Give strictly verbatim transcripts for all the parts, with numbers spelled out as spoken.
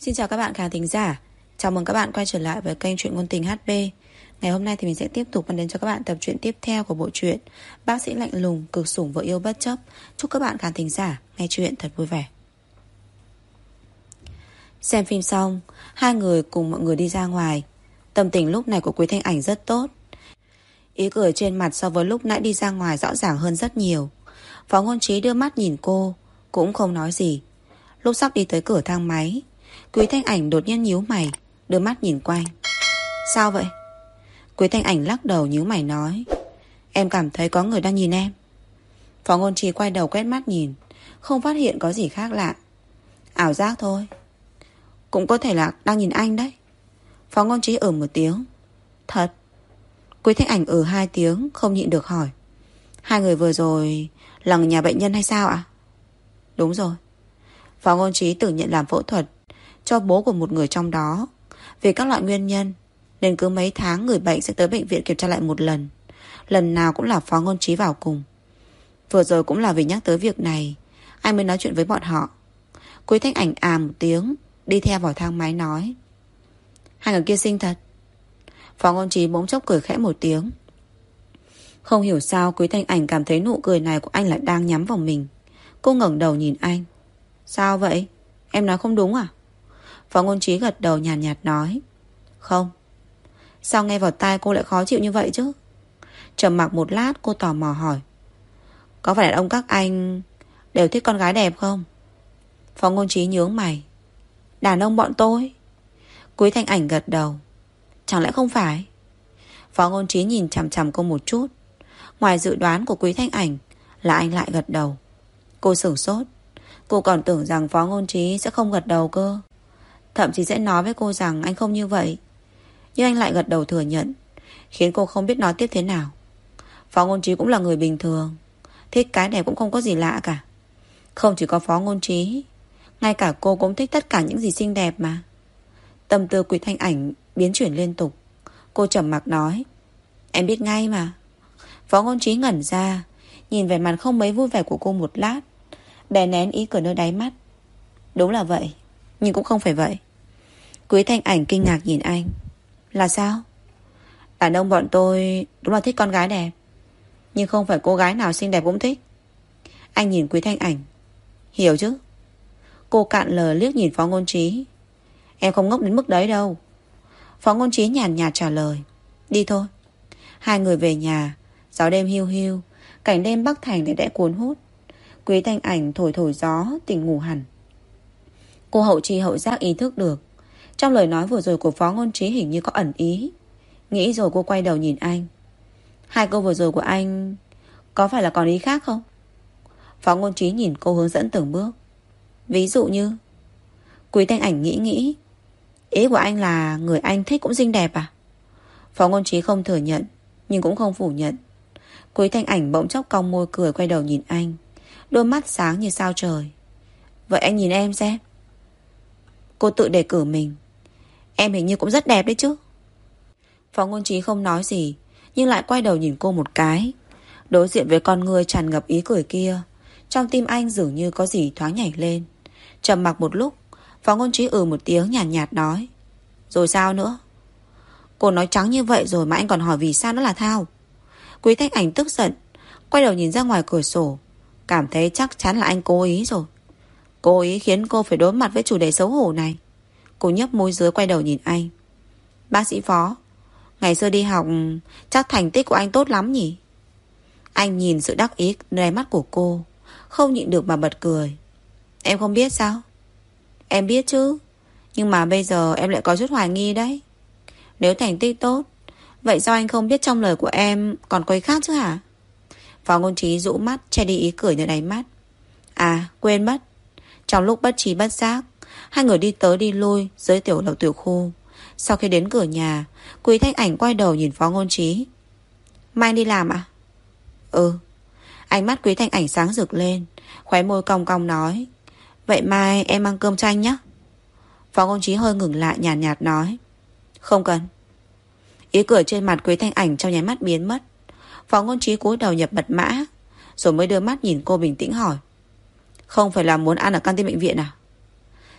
Xin chào các bạn khán thính giả. Chào mừng các bạn quay trở lại với kênh Truyện Ngôn Tình hát pê. Ngày hôm nay thì mình sẽ tiếp tục mang đến cho các bạn tập truyện tiếp theo của bộ truyện Bác sĩ lạnh lùng cực sủng vợ yêu bất chấp. Chúc các bạn khán thính giả nghe truyện thật vui vẻ. Xem phim xong, hai người cùng mọi người đi ra ngoài. Tâm tình lúc này của Quý Thanh Ảnh rất tốt. Ý cười trên mặt so với lúc nãy đi ra ngoài rõ ràng hơn rất nhiều. Phó Ngôn Trí đưa mắt nhìn cô, cũng không nói gì. Lúc sắp đi tới cửa thang máy, Quý Thanh Ảnh đột nhiên nhíu mày, đưa mắt nhìn quanh. Sao vậy? Quý Thanh Ảnh lắc đầu nhíu mày nói, em cảm thấy có người đang nhìn em. Phó Ngôn Trí quay đầu quét mắt nhìn, không phát hiện có gì khác lạ. Ảo giác thôi. Cũng có thể là đang nhìn anh đấy. Phó Ngôn Trí ừ một tiếng. Thật? Quý Thanh Ảnh ừ hai tiếng, không nhịn được hỏi, hai người vừa rồi là người nhà bệnh nhân hay sao ạ? Đúng rồi. Phó Ngôn Trí tự nhận làm phẫu thuật cho bố của một người trong đó. Vì các loại nguyên nhân nên cứ mấy tháng người bệnh sẽ tới bệnh viện kiểm tra lại một lần. Lần nào cũng là Phó Ngôn Trí vào cùng. Vừa rồi cũng là vì nhắc tới việc này anh mới nói chuyện với bọn họ. Quý Thanh Ảnh à một tiếng, đi theo vào thang máy nói, hai người kia xinh thật. Phó Ngôn Trí bỗng chốc cười khẽ một tiếng. Không hiểu sao Quý Thanh Ảnh cảm thấy nụ cười này của anh lại đang nhắm vào mình. Cô ngẩng đầu nhìn anh. Sao vậy? Em nói không đúng à? Phó Ngôn Trí gật đầu nhàn nhạt, nhạt nói, không. Sao nghe vào tai cô lại khó chịu như vậy chứ? Trầm mặc một lát cô tò mò hỏi, có phải đàn ông các anh đều thích con gái đẹp không? Phó Ngôn Trí nhướng mày. Đàn ông bọn tôi? Quý Thanh Ảnh gật đầu. Chẳng lẽ không phải? Phó Ngôn Trí nhìn chằm chằm cô một chút. Ngoài dự đoán của Quý Thanh Ảnh là anh lại gật đầu. Cô sửng sốt. Cô còn tưởng rằng Phó Ngôn Trí sẽ không gật đầu cơ, thậm chí sẽ nói với cô rằng anh không như vậy. Nhưng anh lại gật đầu thừa nhận, khiến cô không biết nói tiếp thế nào. Phó Ngôn Trí cũng là người bình thường, thích cái đẹp cũng không có gì lạ cả. Không chỉ có Phó Ngôn Trí, ngay cả cô cũng thích tất cả những gì xinh đẹp mà. Tâm tư Quý Thanh Ảnh biến chuyển liên tục. Cô trầm mặc nói, em biết ngay mà. Phó Ngôn Trí ngẩn ra, nhìn vẻ mặt không mấy vui vẻ của cô một lát, đè nén ý cười nơi đáy mắt. Đúng là vậy, nhưng cũng không phải vậy. Quý Thanh Ảnh kinh ngạc nhìn anh. Là sao? Đàn ông bọn tôi đúng là thích con gái đẹp, nhưng không phải cô gái nào xinh đẹp cũng thích. Anh nhìn Quý Thanh Ảnh. Hiểu chứ? Cô cạn lời liếc nhìn Phó Ngôn Trí. Em không ngốc đến mức đấy đâu. Phó Ngôn Trí nhàn nhạt trả lời. Đi thôi. Hai người về nhà. Gió đêm hiu hiu, cảnh đêm Bắc Thành để đẽ cuốn hút. Quý Thanh Ảnh thổi thổi gió, tỉnh ngủ hẳn. Cô hậu tri hậu giác ý thức được trong lời nói vừa rồi của Phó Ngôn Trí hình như có ẩn ý. Nghĩ rồi cô quay đầu nhìn anh. Hai câu vừa rồi của anh có phải là còn ý khác không? Phó Ngôn Trí nhìn cô hướng dẫn từng bước. Ví dụ như? Quý Thanh Ảnh nghĩ nghĩ. Ý của anh là người anh thích cũng xinh đẹp à? Phó Ngôn Trí không thừa nhận, nhưng cũng không phủ nhận. Quý Thanh Ảnh bỗng chốc cong môi cười, quay đầu nhìn anh, đôi mắt sáng như sao trời. Vậy anh nhìn em xem. Cô tự đề cử mình. Em hình như cũng rất đẹp đấy chứ. Phó Ngôn Trí không nói gì, nhưng lại quay đầu nhìn cô một cái. Đối diện với con người tràn ngập ý cười kia, trong tim anh dường như có gì thoáng nhảy lên. Trầm mặc một lúc, Phó Ngôn Trí ừ một tiếng nhàn nhạt, nhạt nói, rồi sao nữa? Cô nói trắng như vậy rồi mà anh còn hỏi vì sao nó là thao. Quý Thanh Ảnh tức giận, quay đầu nhìn ra ngoài cửa sổ, cảm thấy chắc chắn là anh cố ý rồi. Cố ý khiến cô phải đối mặt với chủ đề xấu hổ này. Cô nhấp môi dưới quay đầu nhìn anh. Bác sĩ Phó, ngày xưa đi học chắc thành tích của anh tốt lắm nhỉ? Anh nhìn sự đắc ý nơi mắt của cô, không nhịn được mà bật cười. Em không biết sao? Em biết chứ, nhưng mà bây giờ em lại có chút hoài nghi đấy. Nếu thành tích tốt, vậy sao anh không biết trong lời của em còn có ý khác chứ hả? Phó Ngôn Trí rũ mắt che đi ý cười nơi đáy mắt. À quên mất. Trong lúc bất trí bất giác, hai người đi tới đi lui dưới tiểu lầu tiểu khu. Sau khi đến cửa nhà, Quý Thanh Ảnh quay đầu nhìn Phó Ngôn Trí. Mai anh đi làm à? Ừ. Ánh mắt Quý Thanh Ảnh sáng rực lên, khóe môi cong cong nói, vậy mai em mang cơm cho anh nhé. Phó Ngôn Trí hơi ngừng lại nhàn nhạt, nhạt nói, không cần. Ý cười trên mặt Quý Thanh Ảnh trong nháy mắt biến mất. Phó Ngôn Trí cúi đầu nhập mật mã, rồi mới đưa mắt nhìn cô bình tĩnh hỏi, không phải là muốn ăn ở căng tin bệnh viện à?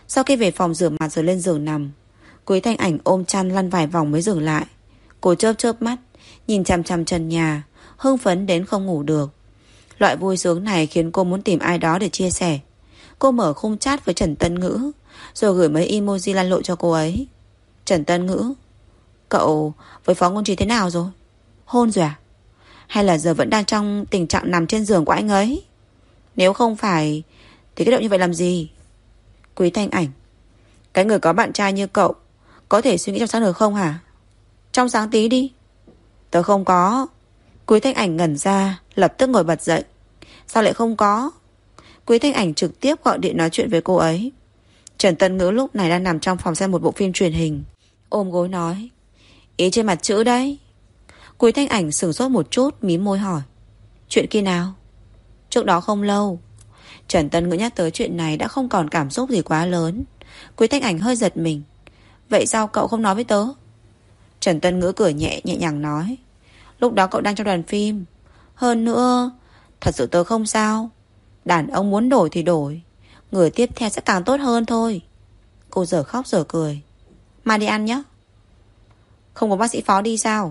Sau khi về phòng rửa mặt rồi lên giường nằm, Quý Thanh Ảnh ôm chăn lăn vài vòng mới dừng lại. Cô chớp chớp mắt, nhìn chằm chằm trần nhà, hưng phấn đến không ngủ được. Loại vui sướng này khiến cô muốn tìm ai đó để chia sẻ. Cô mở khung chat với Trần Tân Ngữ, rồi gửi mấy emoji lăn lộn cho cô ấy. Trần Tân Ngữ: cậu với Phó Ngôn Trí thế nào rồi? Hôn rồi à? Hay là giờ vẫn đang trong tình trạng nằm trên giường của anh ấy? Nếu không phải thì cái động như vậy làm gì? Quý Thanh Ảnh: cái người có bạn trai như cậu có thể suy nghĩ trong sáng được không hả? Trong sáng tí đi. Tớ không có. Quý Thanh Ảnh ngẩn ra, lập tức ngồi bật dậy. Sao lại không có? Quý Thanh Ảnh trực tiếp gọi điện nói chuyện với cô ấy. Trần Tân Ngữ lúc này đang nằm trong phòng xem một bộ phim truyền hình, ôm gối nói: ý trên mặt chữ đấy. Quý Thanh Ảnh sửng sốt một chút, mím môi hỏi: chuyện khi nào? Trước đó không lâu. Trần Tân Ngữ nhắc tới chuyện này đã không còn cảm xúc gì quá lớn. Quý Thanh Ảnh hơi giật mình: vậy sao cậu không nói với tớ? Trần Tân Ngữ cười nhẹ nhẹ nhàng nói: lúc đó cậu đang trong đoàn phim. Hơn nữa, thật sự tớ không sao. Đàn ông muốn đổi thì đổi, người tiếp theo sẽ càng tốt hơn thôi. Cô giờ khóc giờ cười: mai đi ăn nhé. Không có bác sĩ Phó đi sao?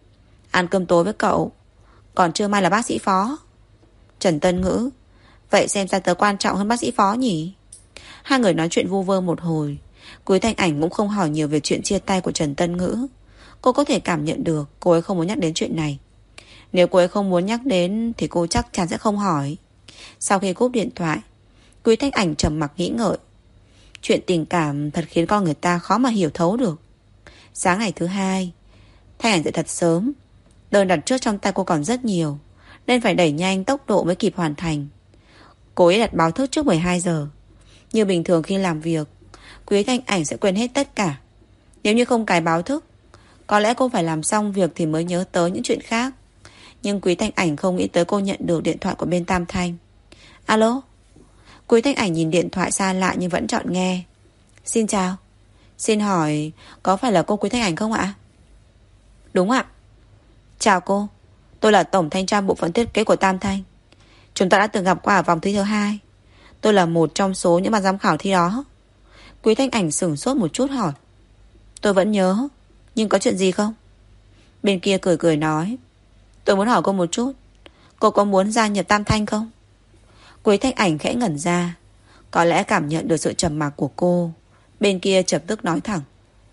Ăn cơm tối với cậu. Còn trưa mai là bác sĩ Phó. Trần Tân Ngữ: vậy xem ra tớ quan trọng hơn bác sĩ Phó nhỉ? Hai người nói chuyện vu vơ một hồi. Quý Thanh Ảnh cũng không hỏi nhiều về chuyện chia tay của Trần Tân Ngữ. Cô có thể cảm nhận được cô ấy không muốn nhắc đến chuyện này. Nếu cô ấy không muốn nhắc đến thì cô chắc chắn sẽ không hỏi. Sau khi cúp điện thoại, Quý Thanh Ảnh trầm mặc nghĩ ngợi. Chuyện tình cảm thật khiến con người ta khó mà hiểu thấu được. Sáng ngày thứ hai, Thanh Ảnh dậy thật sớm. Đơn đặt trước trong tay cô còn rất nhiều, nên phải đẩy nhanh tốc độ mới kịp hoàn thành. Cô ấy đặt báo thức trước mười hai giờ. Như bình thường khi làm việc, Quý Thanh Ảnh sẽ quên hết tất cả. Nếu như không cài báo thức, có lẽ cô phải làm xong việc thì mới nhớ tới những chuyện khác. Nhưng Quý Thanh Ảnh không nghĩ tới cô nhận được điện thoại của bên Tam Thanh. Alo? Quý Thanh Ảnh nhìn điện thoại xa lạ nhưng vẫn chọn nghe. Xin chào. Xin hỏi có phải là cô Quý Thanh Ảnh không ạ? Đúng ạ. Chào cô, tôi là tổng thanh tra bộ phận thiết kế của Tam Thanh. Chúng ta đã từng gặp qua ở vòng thi thứ hai. Tôi là một trong số những ban giám khảo thi đó. Quý Thanh Ảnh sửng sốt một chút hỏi: tôi vẫn nhớ, nhưng có chuyện gì không? Bên kia cười cười nói: tôi muốn hỏi cô một chút, cô có muốn gia nhập Tam Thanh không? Quý Thanh Ảnh khẽ ngẩn ra. Có lẽ cảm nhận được sự trầm mặc của cô, bên kia chập tức nói thẳng: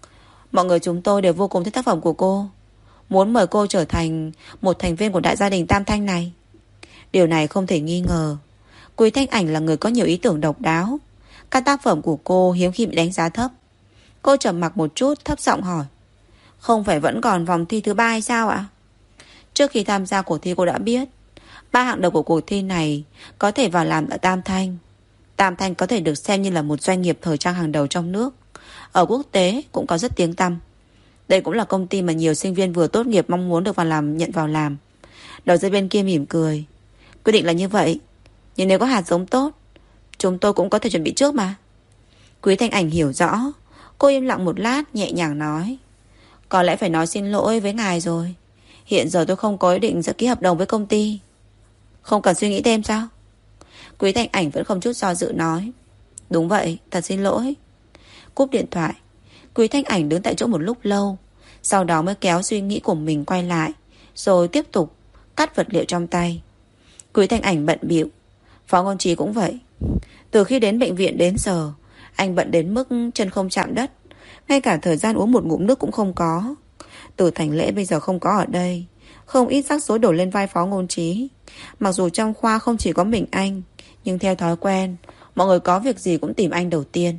mọi người chúng tôi đều vô cùng thích tác phẩm của cô, muốn mời cô trở thành một thành viên của đại gia đình Tam Thanh này. Điều này không thể nghi ngờ, Quý Thanh Ảnh là người có nhiều ý tưởng độc đáo. Các tác phẩm của cô hiếm khi bị đánh giá thấp. Cô trầm mặc một chút, thấp giọng hỏi: không phải vẫn còn vòng thi thứ ba hay sao ạ? Trước khi tham gia cuộc thi cô đã biết ba hạng đầu của cuộc thi này có thể vào làm ở Tam Thanh. Tam Thanh có thể được xem như là một doanh nghiệp thời trang hàng đầu trong nước, ở quốc tế cũng có rất tiếng tăm. Đây cũng là công ty mà nhiều sinh viên vừa tốt nghiệp mong muốn được vào làm, nhận vào làm. Đầu dây bên kia mỉm cười: quyết định là như vậy, nhưng nếu có hạt giống tốt, chúng tôi cũng có thể chuẩn bị trước mà. Quý Thanh Ảnh hiểu rõ. Cô im lặng một lát, nhẹ nhàng nói: có lẽ phải nói xin lỗi với ngài rồi. Hiện giờ tôi không có ý định sẽ ký hợp đồng với công ty. Không cần suy nghĩ thêm sao? Quý Thanh Ảnh vẫn không chút do dự nói: đúng vậy, thật xin lỗi. Cúp điện thoại, Quý Thanh Ảnh đứng tại chỗ một lúc lâu, sau đó mới kéo suy nghĩ của mình quay lại, rồi tiếp tục cắt vật liệu trong tay. Quý Thanh Ảnh bận bịu. Phó Ngôn Trí cũng vậy. Từ khi đến bệnh viện đến giờ, anh bận đến mức chân không chạm đất, ngay cả thời gian uống một ngụm nước cũng không có. Từ Thành Lễ bây giờ không có ở đây, không ít rắc rối đổ lên vai Phó Ngôn Trí. Mặc dù trong khoa không chỉ có mình anh, nhưng theo thói quen, mọi người có việc gì cũng tìm anh đầu tiên.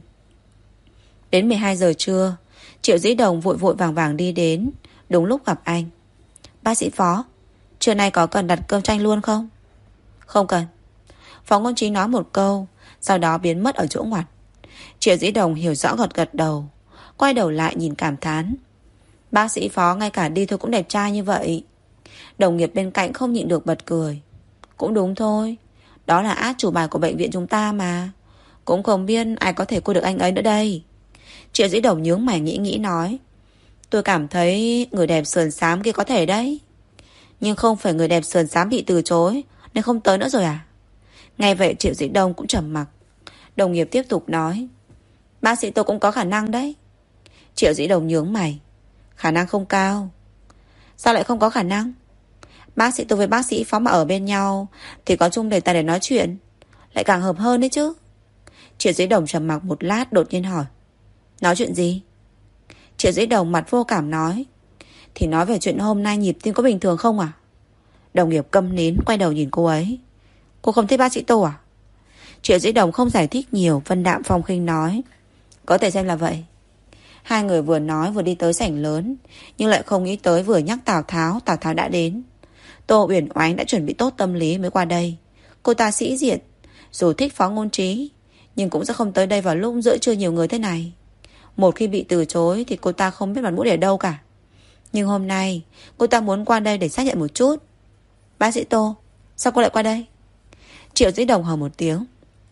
Đến mười hai giờ trưa, Triệu Dĩ Đồng vội vội vàng vàng đi đến, đúng lúc gặp anh. Bác sĩ Phó, trưa nay có cần đặt cơm cho anh luôn không? Không cần. Phó Ngôn Trí nói một câu, sau đó biến mất ở chỗ ngoặt. Triệu Dĩ Đồng hiểu rõ gật gật đầu, quay đầu lại nhìn cảm thán: bác sĩ Phó ngay cả đi thôi cũng đẹp trai như vậy. Đồng nghiệp bên cạnh không nhịn được bật cười: cũng đúng thôi, đó là át chủ bài của bệnh viện chúng ta mà. Cũng không biết ai có thể cua được anh ấy nữa đây. Triệu Dĩ Đồng nhướng mày nghĩ nghĩ nói: tôi cảm thấy người đẹp sườn xám kia có thể đấy. Nhưng không phải người đẹp sườn xám bị từ chối nên không tới nữa rồi à? Nghe vậy Triệu Dĩ Đồng cũng trầm mặc. Đồng nghiệp tiếp tục nói: Bác sĩ tôi cũng có khả năng đấy. Triệu Dĩ Đồng nhướng mày. Khả năng không cao. Sao lại không có khả năng? Bác sĩ tôi với bác sĩ Phó mà ở bên nhau thì có chung đề tài để nói chuyện, lại càng hợp hơn đấy chứ. Triệu Dĩ Đồng trầm mặc một lát, đột nhiên hỏi. Nói chuyện gì? Triệu Dĩ Đồng mặt vô cảm nói. Thì nói về chuyện hôm nay nhịp tim có bình thường không à? Đồng nghiệp câm nín quay đầu nhìn cô ấy. Cô không thích bác sĩ Tô à? Triệu Dĩ Đồng không giải thích nhiều, vân đạm phong khinh nói. Có thể xem là vậy. Hai người vừa nói vừa đi tới sảnh lớn, nhưng lại không nghĩ tới vừa nhắc Tào Tháo, Tào Tháo đã đến. Tô Uyển Oánh đã chuẩn bị tốt tâm lý mới qua đây. Cô ta sĩ diện, dù thích Phó Ngôn Trí, nhưng cũng sẽ không tới đây vào lúc giữa trưa nhiều người thế này. Một khi bị từ chối thì cô ta không biết mặt mũi để đâu cả. Nhưng hôm nay cô ta muốn qua đây để xác nhận một chút. Bác sĩ Tô, sao cô lại qua đây? Triệu Dĩ Đồng hừ một tiếng.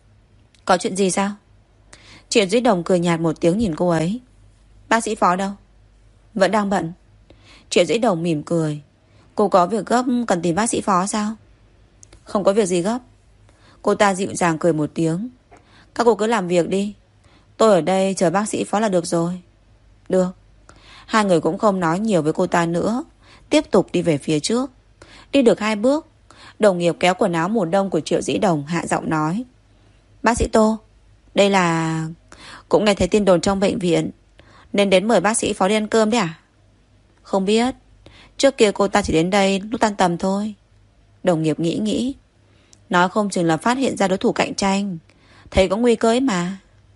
Có chuyện gì sao? Triệu Dĩ Đồng cười nhạt một tiếng nhìn cô ấy. Bác sĩ Phó đâu? Vẫn đang bận. Triệu Dĩ Đồng mỉm cười. Cô có việc gấp cần tìm bác sĩ Phó sao? Không có việc gì gấp. Cô ta dịu dàng cười một tiếng. Các cô cứ làm việc đi, tôi ở đây chờ bác sĩ Phó là được rồi. Được. Hai người cũng không nói nhiều với cô ta nữa, tiếp tục đi về phía trước. Đi được hai bước, đồng nghiệp kéo quần áo mùa đông của Triệu Dĩ Đồng hạ giọng nói. Bác sĩ Tô, đây là... Cũng nghe thấy tin đồn trong bệnh viện, nên đến mời bác sĩ Phó đi ăn cơm đấy à? Không biết. Trước kia cô ta chỉ đến đây lúc tan tầm thôi. Đồng nghiệp nghĩ nghĩ. Nói không chừng là phát hiện ra đối thủ cạnh tranh, thấy có nguy cơ ấy mà.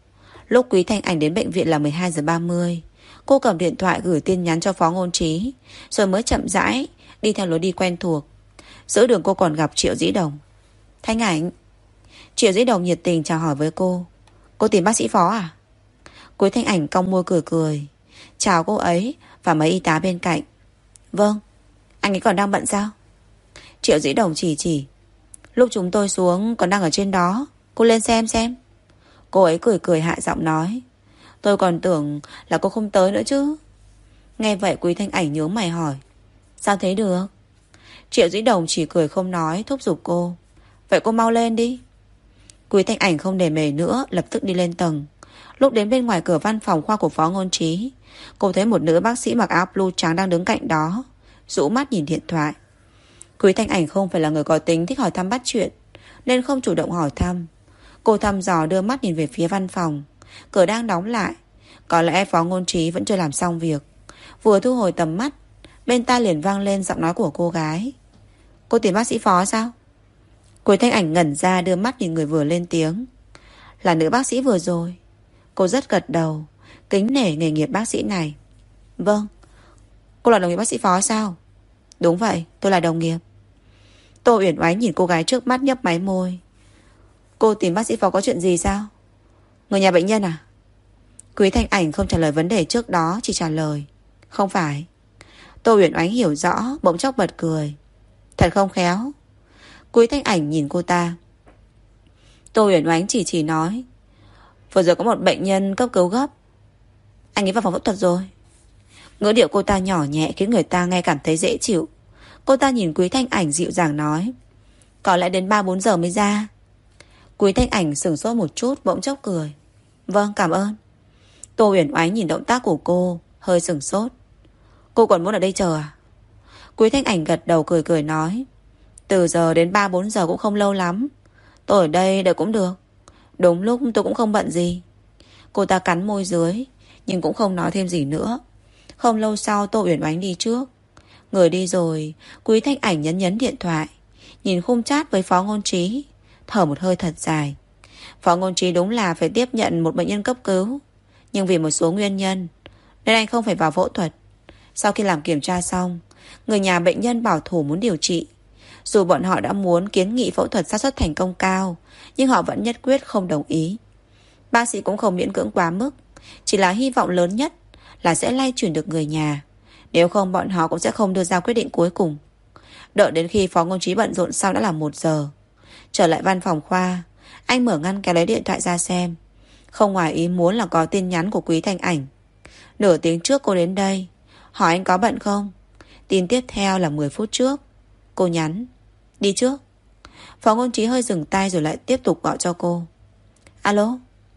Lúc Quý Thanh Ảnh đến bệnh viện là mười hai giờ ba mươi. Cô cầm điện thoại gửi tin nhắn cho Phó Ngôn Trí, rồi mới chậm rãi đi theo lối đi quen thuộc. Giữa đường cô còn gặp Triệu Dĩ Đồng. Thanh Ảnh. Triệu Dĩ Đồng nhiệt tình chào hỏi với cô. Cô tìm bác sĩ Phó à? Quý Thanh Ảnh cong môi cười cười, chào cô ấy và mấy y tá bên cạnh. Vâng. Anh ấy còn đang bận sao? Triệu Dĩ Đồng chỉ chỉ. Lúc chúng tôi xuống còn đang ở trên đó, cô lên xem xem. Cô ấy cười cười hạ giọng nói. Tôi còn tưởng là cô không tới nữa chứ. Nghe vậy Quý Thanh Ảnh nhướng mày hỏi. Sao thế được? Triệu Dĩ Đồng chỉ cười không nói, thúc giục cô. Vậy cô mau lên đi. Quý Thanh Ảnh không để mề nữa, lập tức đi lên tầng. Lúc đến bên ngoài cửa văn phòng khoa của Phó Ngôn Trí, cô thấy một nữ bác sĩ mặc áo blue trắng đang đứng cạnh đó, rũ mắt nhìn điện thoại. Quý Thanh Ảnh không phải là người có tính thích hỏi thăm bắt chuyện, nên không chủ động hỏi thăm. Cô thăm dò đưa mắt nhìn về phía văn phòng. Cửa đang đóng lại. Có lẽ Phó Ngôn Trí vẫn chưa làm xong việc. Vừa thu hồi tầm mắt, bên tai liền vang lên giọng nói của cô gái. Cô tìm bác sĩ Phó sao? Quý Thanh Ảnh ngẩn ra đưa mắt nhìn người vừa lên tiếng. Là nữ bác sĩ vừa rồi. Cô rất gật đầu, kính nể nghề nghiệp bác sĩ này. Vâng. Cô là đồng nghiệp bác sĩ Phó sao? Đúng vậy, tôi là đồng nghiệp. Tô Uyển Oánh nhìn cô gái trước mắt nhấp máy môi. Cô tìm bác sĩ Phó có chuyện gì sao? Người nhà bệnh nhân à? Quý Thanh Ảnh không trả lời vấn đề trước đó, chỉ trả lời không phải. Tô Uyển Oánh hiểu rõ, bỗng chốc bật cười. Thật không khéo. Quý Thanh Ảnh nhìn cô ta. Tô Uyển Oánh chỉ chỉ nói. Vừa rồi có một bệnh nhân cấp cứu gấp. Anh ấy vào phòng phẫu thuật rồi. Ngữ điệu cô ta nhỏ nhẹ khiến người ta nghe cảm thấy dễ chịu. Cô ta nhìn Quý Thanh Ảnh dịu dàng nói. Có lẽ đến ba bốn giờ mới ra. Quý Thanh Ảnh sửng sốt một chút, bỗng chốc cười. Vâng, cảm ơn. Tô Uyển Oánh nhìn động tác của cô, hơi sửng sốt. Cô còn muốn ở đây chờ à? Quý Thanh Ảnh gật đầu cười cười nói. Từ giờ đến ba bốn giờ cũng không lâu lắm. Tôi ở đây đợi cũng được. Đúng lúc tôi cũng không bận gì. Cô ta cắn môi dưới, nhưng cũng không nói thêm gì nữa. Không lâu sau Tô Uyển Oánh đi trước. Người đi rồi, Quý Thanh Ảnh nhấn nhấn điện thoại, nhìn khung chat với Phó Ngôn Trí, thở một hơi thật dài. Phó Ngôn Trí đúng là phải tiếp nhận một bệnh nhân cấp cứu, nhưng vì một số nguyên nhân nên anh không phải vào phẫu thuật. Sau khi làm kiểm tra xong, người nhà bệnh nhân bảo thủ muốn điều trị. Dù bọn họ đã muốn kiến nghị phẫu thuật xác suất thành công cao, nhưng họ vẫn nhất quyết không đồng ý. Bác sĩ cũng không miễn cưỡng quá mức, chỉ là hy vọng lớn nhất là sẽ lay chuyển được người nhà. Nếu không bọn họ cũng sẽ không đưa ra quyết định cuối cùng. Đợi đến khi Phó Ngôn Trí bận rộn xong đã là một giờ. Trở lại văn phòng khoa, anh mở ngăn kéo lấy điện thoại ra xem. Không ngoài ý muốn là có tin nhắn của Quý Thanh Ảnh. Nửa tiếng trước cô đến đây, hỏi anh có bận không. Tin tiếp theo là mười phút trước. Cô nhắn đi trước. Phó Ngôn Trí hơi dừng tay rồi lại tiếp tục gọi cho cô. Alo.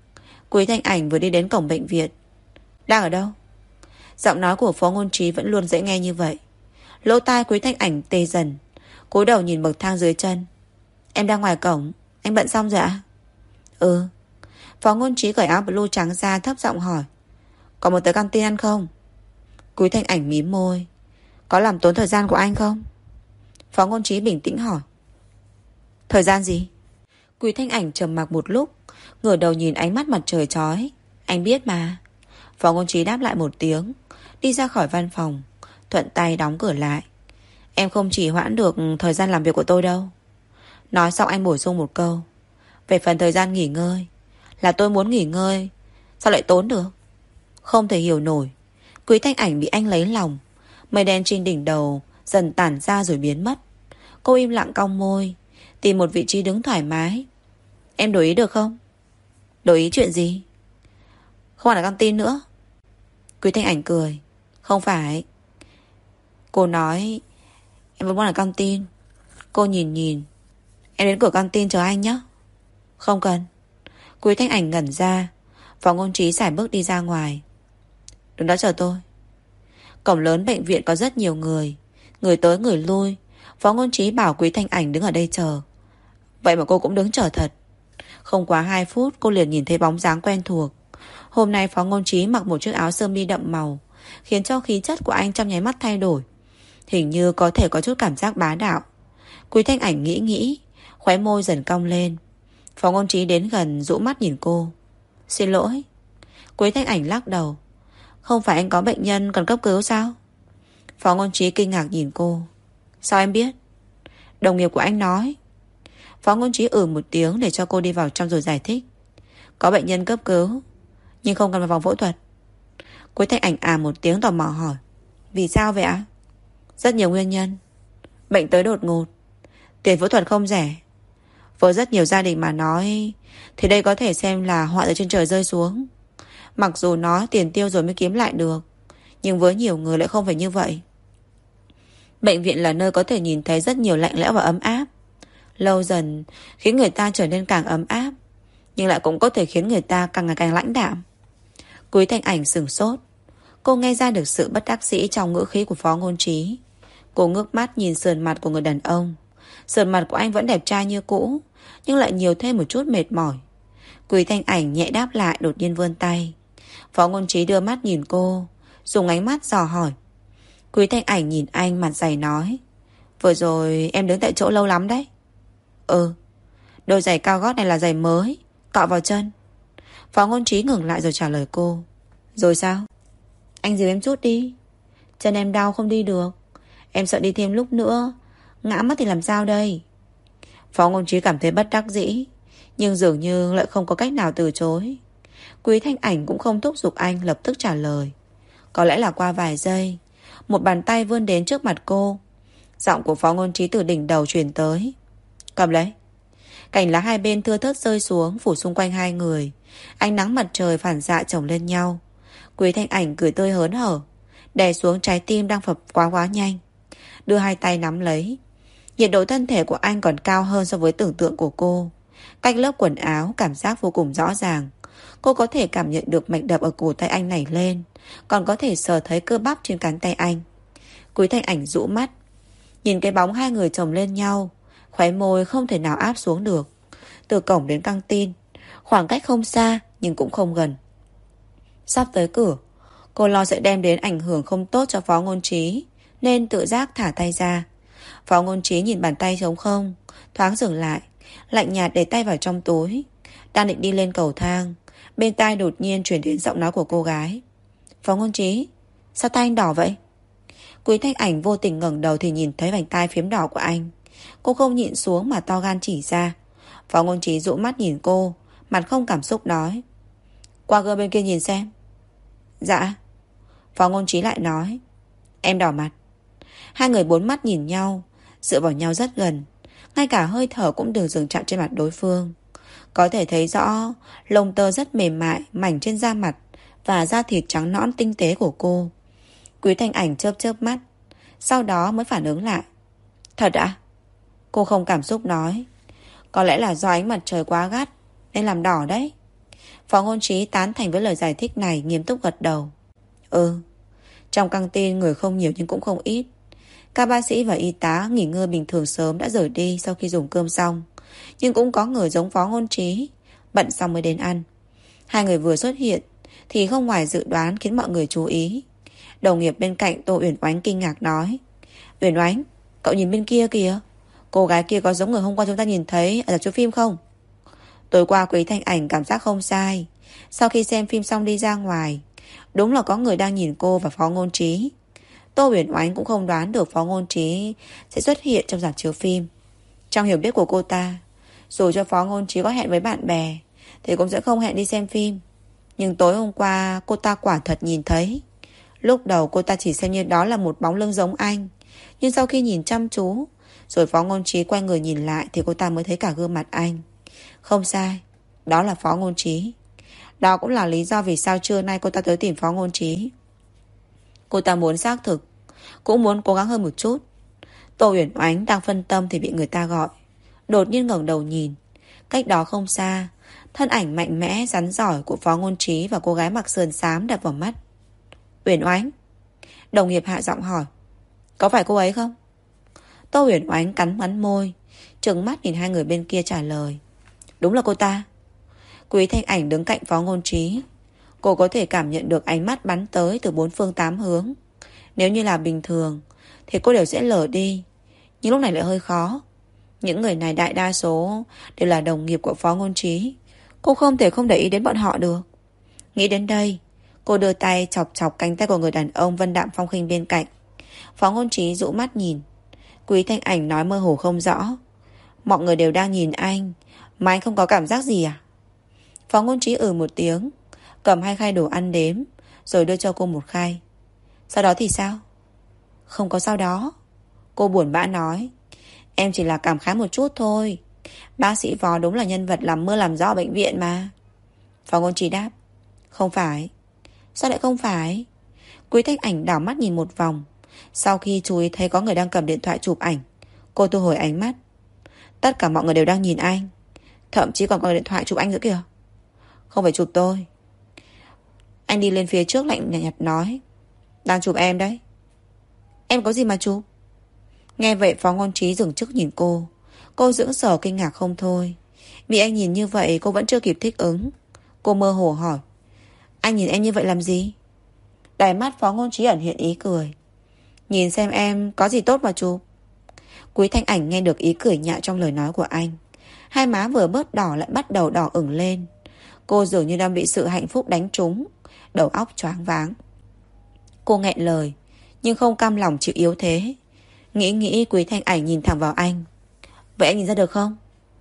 Quý Thanh Ảnh vừa đi đến cổng bệnh viện. Đang ở đâu? Giọng nói của Phó Ngôn Trí vẫn luôn dễ nghe như vậy. Lỗ tai Quý Thanh Ảnh tê dần, cúi đầu nhìn bậc thang dưới chân. Em đang ngoài cổng. Anh bận xong rồi ạ? Ừ. Phó Ngôn Trí cởi áo blue trắng ra, thấp giọng hỏi. Có muốn tới căng tin ăn không? Quý Thanh Ảnh mím môi. Có làm tốn thời gian của anh không? Phó Ngôn Trí bình tĩnh hỏi. Thời gian gì? Quý Thanh Ảnh trầm mặc một lúc, ngửa đầu nhìn ánh mắt mặt trời chói. Anh biết mà. Phó Ngôn Trí đáp lại một tiếng, đi ra khỏi văn phòng, thuận tay đóng cửa lại. Em không chỉ hoãn được thời gian làm việc của tôi đâu. Nói xong anh bổ sung một câu. Về phần thời gian nghỉ ngơi, là tôi muốn nghỉ ngơi, sao lại tốn được? Không thể hiểu nổi. Quý Thanh Ảnh bị anh lấy lòng. Mây đen trên đỉnh đầu dần tản ra rồi biến mất. Cô im lặng cong môi, tìm một vị trí đứng thoải mái. Em đổi ý được không? Đổi ý chuyện gì? Không ăn ở căng tin nữa. Quý Thanh Ảnh cười. Không phải. Cô nói em vẫn muốn ở căng tin. Cô nhìn nhìn. Em đến cửa căng tin chờ anh nhé. Không cần. Quý Thanh Ảnh ngẩn ra. Phó Ngôn Trí sải bước đi ra ngoài. Đừng đó chờ tôi. Cổng lớn bệnh viện có rất nhiều người, người tới người lui. Phó Ngôn Trí bảo Quý Thanh Ảnh đứng ở đây chờ. Vậy mà cô cũng đứng chờ thật. Không quá hai phút cô liền nhìn thấy bóng dáng quen thuộc. Hôm nay Phó Ngôn Trí mặc một chiếc áo sơ mi đậm màu, khiến cho khí chất của anh trong nháy mắt thay đổi. Hình như có thể có chút cảm giác bá đạo. Quý Thanh Ảnh nghĩ nghĩ, khóe môi dần cong lên. Phó Ngôn Trí đến gần dụ mắt nhìn cô. Xin lỗi. Quý Thanh Ảnh lắc đầu. Không phải anh có bệnh nhân cần cấp cứu sao? Phó Ngôn Trí kinh ngạc nhìn cô. Sao em biết? Đồng nghiệp của anh nói. Phó Ngôn Trí ừ một tiếng để cho cô đi vào trong rồi giải thích. Có bệnh nhân cấp cứu, nhưng không cần vào phòng phẫu thuật. Quý Thanh Ảnh à một tiếng tò mò hỏi. Vì sao vậy ạ? Rất nhiều nguyên nhân. Bệnh tới đột ngột, tiền phẫu thuật không rẻ. Với rất nhiều gia đình mà nói thì đây có thể xem là họa từ trên trời rơi xuống. Mặc dù nói tiền tiêu rồi mới kiếm lại được, nhưng với nhiều người lại không phải như vậy. Bệnh viện là nơi có thể nhìn thấy rất nhiều lạnh lẽo và ấm áp. Lâu dần khiến người ta trở nên càng ấm áp, nhưng lại cũng có thể khiến người ta càng ngày càng lãnh đạm. Quý Thanh Ảnh sửng sốt. Cô nghe ra được sự bất đắc dĩ trong ngữ khí của Phó Ngôn Trí. Cô ngước mắt nhìn sườn mặt của người đàn ông. Sườn mặt của anh vẫn đẹp trai như cũ, nhưng lại nhiều thêm một chút mệt mỏi. Quý Thanh Ảnh nhẹ đáp lại, đột nhiên vươn tay. Phó Ngôn Trí đưa mắt nhìn cô, dùng ánh mắt dò hỏi. Quý Thanh Ảnh nhìn anh mặt dày nói. Vừa rồi em đứng tại chỗ lâu lắm đấy. Ừ. Đôi giày cao gót này là giày mới, cọ vào chân. Phó Ngôn Trí ngừng lại rồi trả lời cô. Rồi sao? Anh dìu em chút đi. Chân em đau không đi được. Em sợ đi thêm lúc nữa ngã mất thì làm sao đây? Phó Ngôn Trí cảm thấy bất đắc dĩ, nhưng dường như lại không có cách nào từ chối. Quý Thanh Ảnh cũng không thúc giục anh lập tức trả lời. Có lẽ là qua vài giây, một bàn tay vươn đến trước mặt cô. Giọng của Phó Ngôn Trí từ đỉnh đầu truyền tới. Cầm lấy. Cành lá hai bên thưa thớt rơi xuống, phủ xung quanh hai người. Ánh nắng mặt trời phản xạ chồng lên nhau. Quý Thanh Ảnh cười tươi hớn hở, đè xuống trái tim đang phập quá quá nhanh, đưa hai tay nắm lấy. Nhiệt độ thân thể của anh còn cao hơn so với tưởng tượng của cô. Cách lớp quần áo cảm giác vô cùng rõ ràng. Cô có thể cảm nhận được mạch đập ở cổ tay anh nảy lên, còn có thể sờ thấy cơ bắp trên cánh tay anh. Quý Thanh Ảnh rũ mắt, nhìn cái bóng hai người chồng lên nhau, khóe môi không thể nào áp xuống được. Từ cổng đến căng tin, khoảng cách không xa nhưng cũng không gần. Sắp tới cửa, cô lo sẽ đem đến ảnh hưởng không tốt cho Phó Ngôn Trí, nên tự giác thả tay ra. Phó Ngôn Trí nhìn bàn tay trống không, thoáng dừng lại, lạnh nhạt để tay vào trong túi. Đang định đi lên cầu thang, bên tai đột nhiên chuyển đến giọng nói của cô gái. Phó Ngôn Trí, sao tay anh đỏ vậy? Quý Thanh Ảnh vô tình ngẩng đầu thì nhìn thấy vành tai phiếm đỏ của anh. Cô không nhịn xuống mà to gan chỉ ra. Phó Ngôn Trí dụ mắt nhìn cô, mặt không cảm xúc nói. Qua gương bên kia nhìn xem. Dạ. Phó Ngôn Trí lại nói. Em đỏ mặt. Hai người bốn mắt nhìn nhau, dựa vào nhau rất gần, ngay cả hơi thở cũng đừng dừng chạm trên mặt đối phương. Có thể thấy rõ lông tơ rất mềm mại mảnh trên da mặt và da thịt trắng nõn tinh tế của cô. Quý Thanh Ảnh chớp chớp mắt, sau đó mới phản ứng lại. Thật ạ? Cô không cảm xúc nói. Có lẽ là do ánh mặt trời quá gắt nên làm đỏ đấy. Phó Ngôn Trí tán thành với lời giải thích này, nghiêm túc gật đầu. Ừ. Trong căng tin người không nhiều nhưng cũng không ít. Các bác sĩ và y tá nghỉ ngơi bình thường sớm đã rời đi sau khi dùng cơm xong. Nhưng cũng có người giống Phó Ngôn Trí, bận xong mới đến ăn. Hai người vừa xuất hiện thì không ngoài dự đoán khiến mọi người chú ý. Đồng nghiệp bên cạnh Tô Uyển Oánh kinh ngạc nói: Uyển Oánh, cậu nhìn bên kia kìa. Cô gái kia có giống người hôm qua chúng ta nhìn thấy ở rạp chiếu phim không? Tối qua Quý Thanh Ảnh cảm giác không sai. Sau khi xem phim xong đi ra ngoài, đúng là có người đang nhìn cô và Phó Ngôn Trí. Tô Uyển Oánh cũng không đoán được Phó Ngôn Trí sẽ xuất hiện trong rạp chiếu phim. Trong hiểu biết của cô ta, dù cho Phó Ngôn Trí có hẹn với bạn bè thì cũng sẽ không hẹn đi xem phim. Nhưng tối hôm qua cô ta quả thật nhìn thấy. Lúc đầu cô ta chỉ xem như đó là một bóng lưng giống anh, nhưng sau khi nhìn chăm chú, rồi Phó Ngôn Trí quay người nhìn lại thì cô ta mới thấy cả gương mặt anh. Không sai, đó là Phó Ngôn Trí. Đó cũng là lý do vì sao trưa nay cô ta tới tìm Phó Ngôn Trí. Cô ta muốn xác thực, cũng muốn cố gắng hơn một chút. Tô Uyển Oánh đang phân tâm thì bị người ta gọi. Đột nhiên ngẩng đầu nhìn. Cách đó không xa, thân ảnh mạnh mẽ rắn giỏi của Phó Ngôn Trí và cô gái mặc sườn xám đập vào mắt. Uyển Oánh. Đồng nghiệp hạ giọng hỏi: Có phải cô ấy không? Tô Uyển Oánh cắn cắn môi, trừng mắt nhìn hai người bên kia trả lời: Đúng là cô ta. Quý Thanh Ảnh đứng cạnh Phó Ngôn Trí. Cô có thể cảm nhận được ánh mắt bắn tới từ bốn phương tám hướng. Nếu như là bình thường thì cô đều sẽ lờ đi, nhưng lúc này lại hơi khó. Những người này đại đa số đều là đồng nghiệp của Phó Ngôn Trí. Cô không thể không để ý đến bọn họ được. Nghĩ đến đây, cô đưa tay chọc chọc cánh tay của người đàn ông vân đạm phong khinh bên cạnh. Phó Ngôn Trí dụ mắt nhìn. Quý Thanh Ảnh nói mơ hồ không rõ: Mọi người đều đang nhìn anh, mà anh không có cảm giác gì à? Phó Ngôn Trí ừ một tiếng, cầm hai khay đồ ăn đếm, rồi đưa cho cô một khay. Sau đó thì sao? Không có sau đó. Cô buồn bã nói: Em chỉ là cảm khái một chút thôi. Bác sĩ Phó đúng là nhân vật làm mưa làm gió ở bệnh viện mà. Phó Ngôn Trí đáp: Không phải. Sao lại không phải? Quý Thanh Ảnh đảo mắt nhìn một vòng. Sau khi chú ý thấy có người đang cầm điện thoại chụp ảnh, cô thu hồi ánh mắt. Tất cả mọi người đều đang nhìn anh, thậm chí còn có điện thoại chụp anh nữa kìa. Không phải chụp tôi. Anh đi lên phía trước lạnh nhạt nói: Đang chụp em đấy. Em có gì mà chụp? Nghe vậy Phó Ngôn Trí dừng trước nhìn cô. Cô sững sờ kinh ngạc không thôi. Vì anh nhìn như vậy cô vẫn chưa kịp thích ứng. Cô mơ hồ hỏi: Anh nhìn em như vậy làm gì? Đáy mắt Phó Ngôn Trí ẩn hiện ý cười: Nhìn xem em có gì tốt mà chụp. Quý Thanh Ảnh nghe được ý cười nhạo trong lời nói của anh. Hai má vừa bớt đỏ lại bắt đầu đỏ ửng lên. Cô dường như đang bị sự hạnh phúc đánh trúng, đầu óc choáng váng. Cô nghẹn lời, nhưng không cam lòng chịu yếu thế. Nghĩ nghĩ Quý Thanh Ảnh nhìn thẳng vào anh: Vậy anh nhìn ra được không?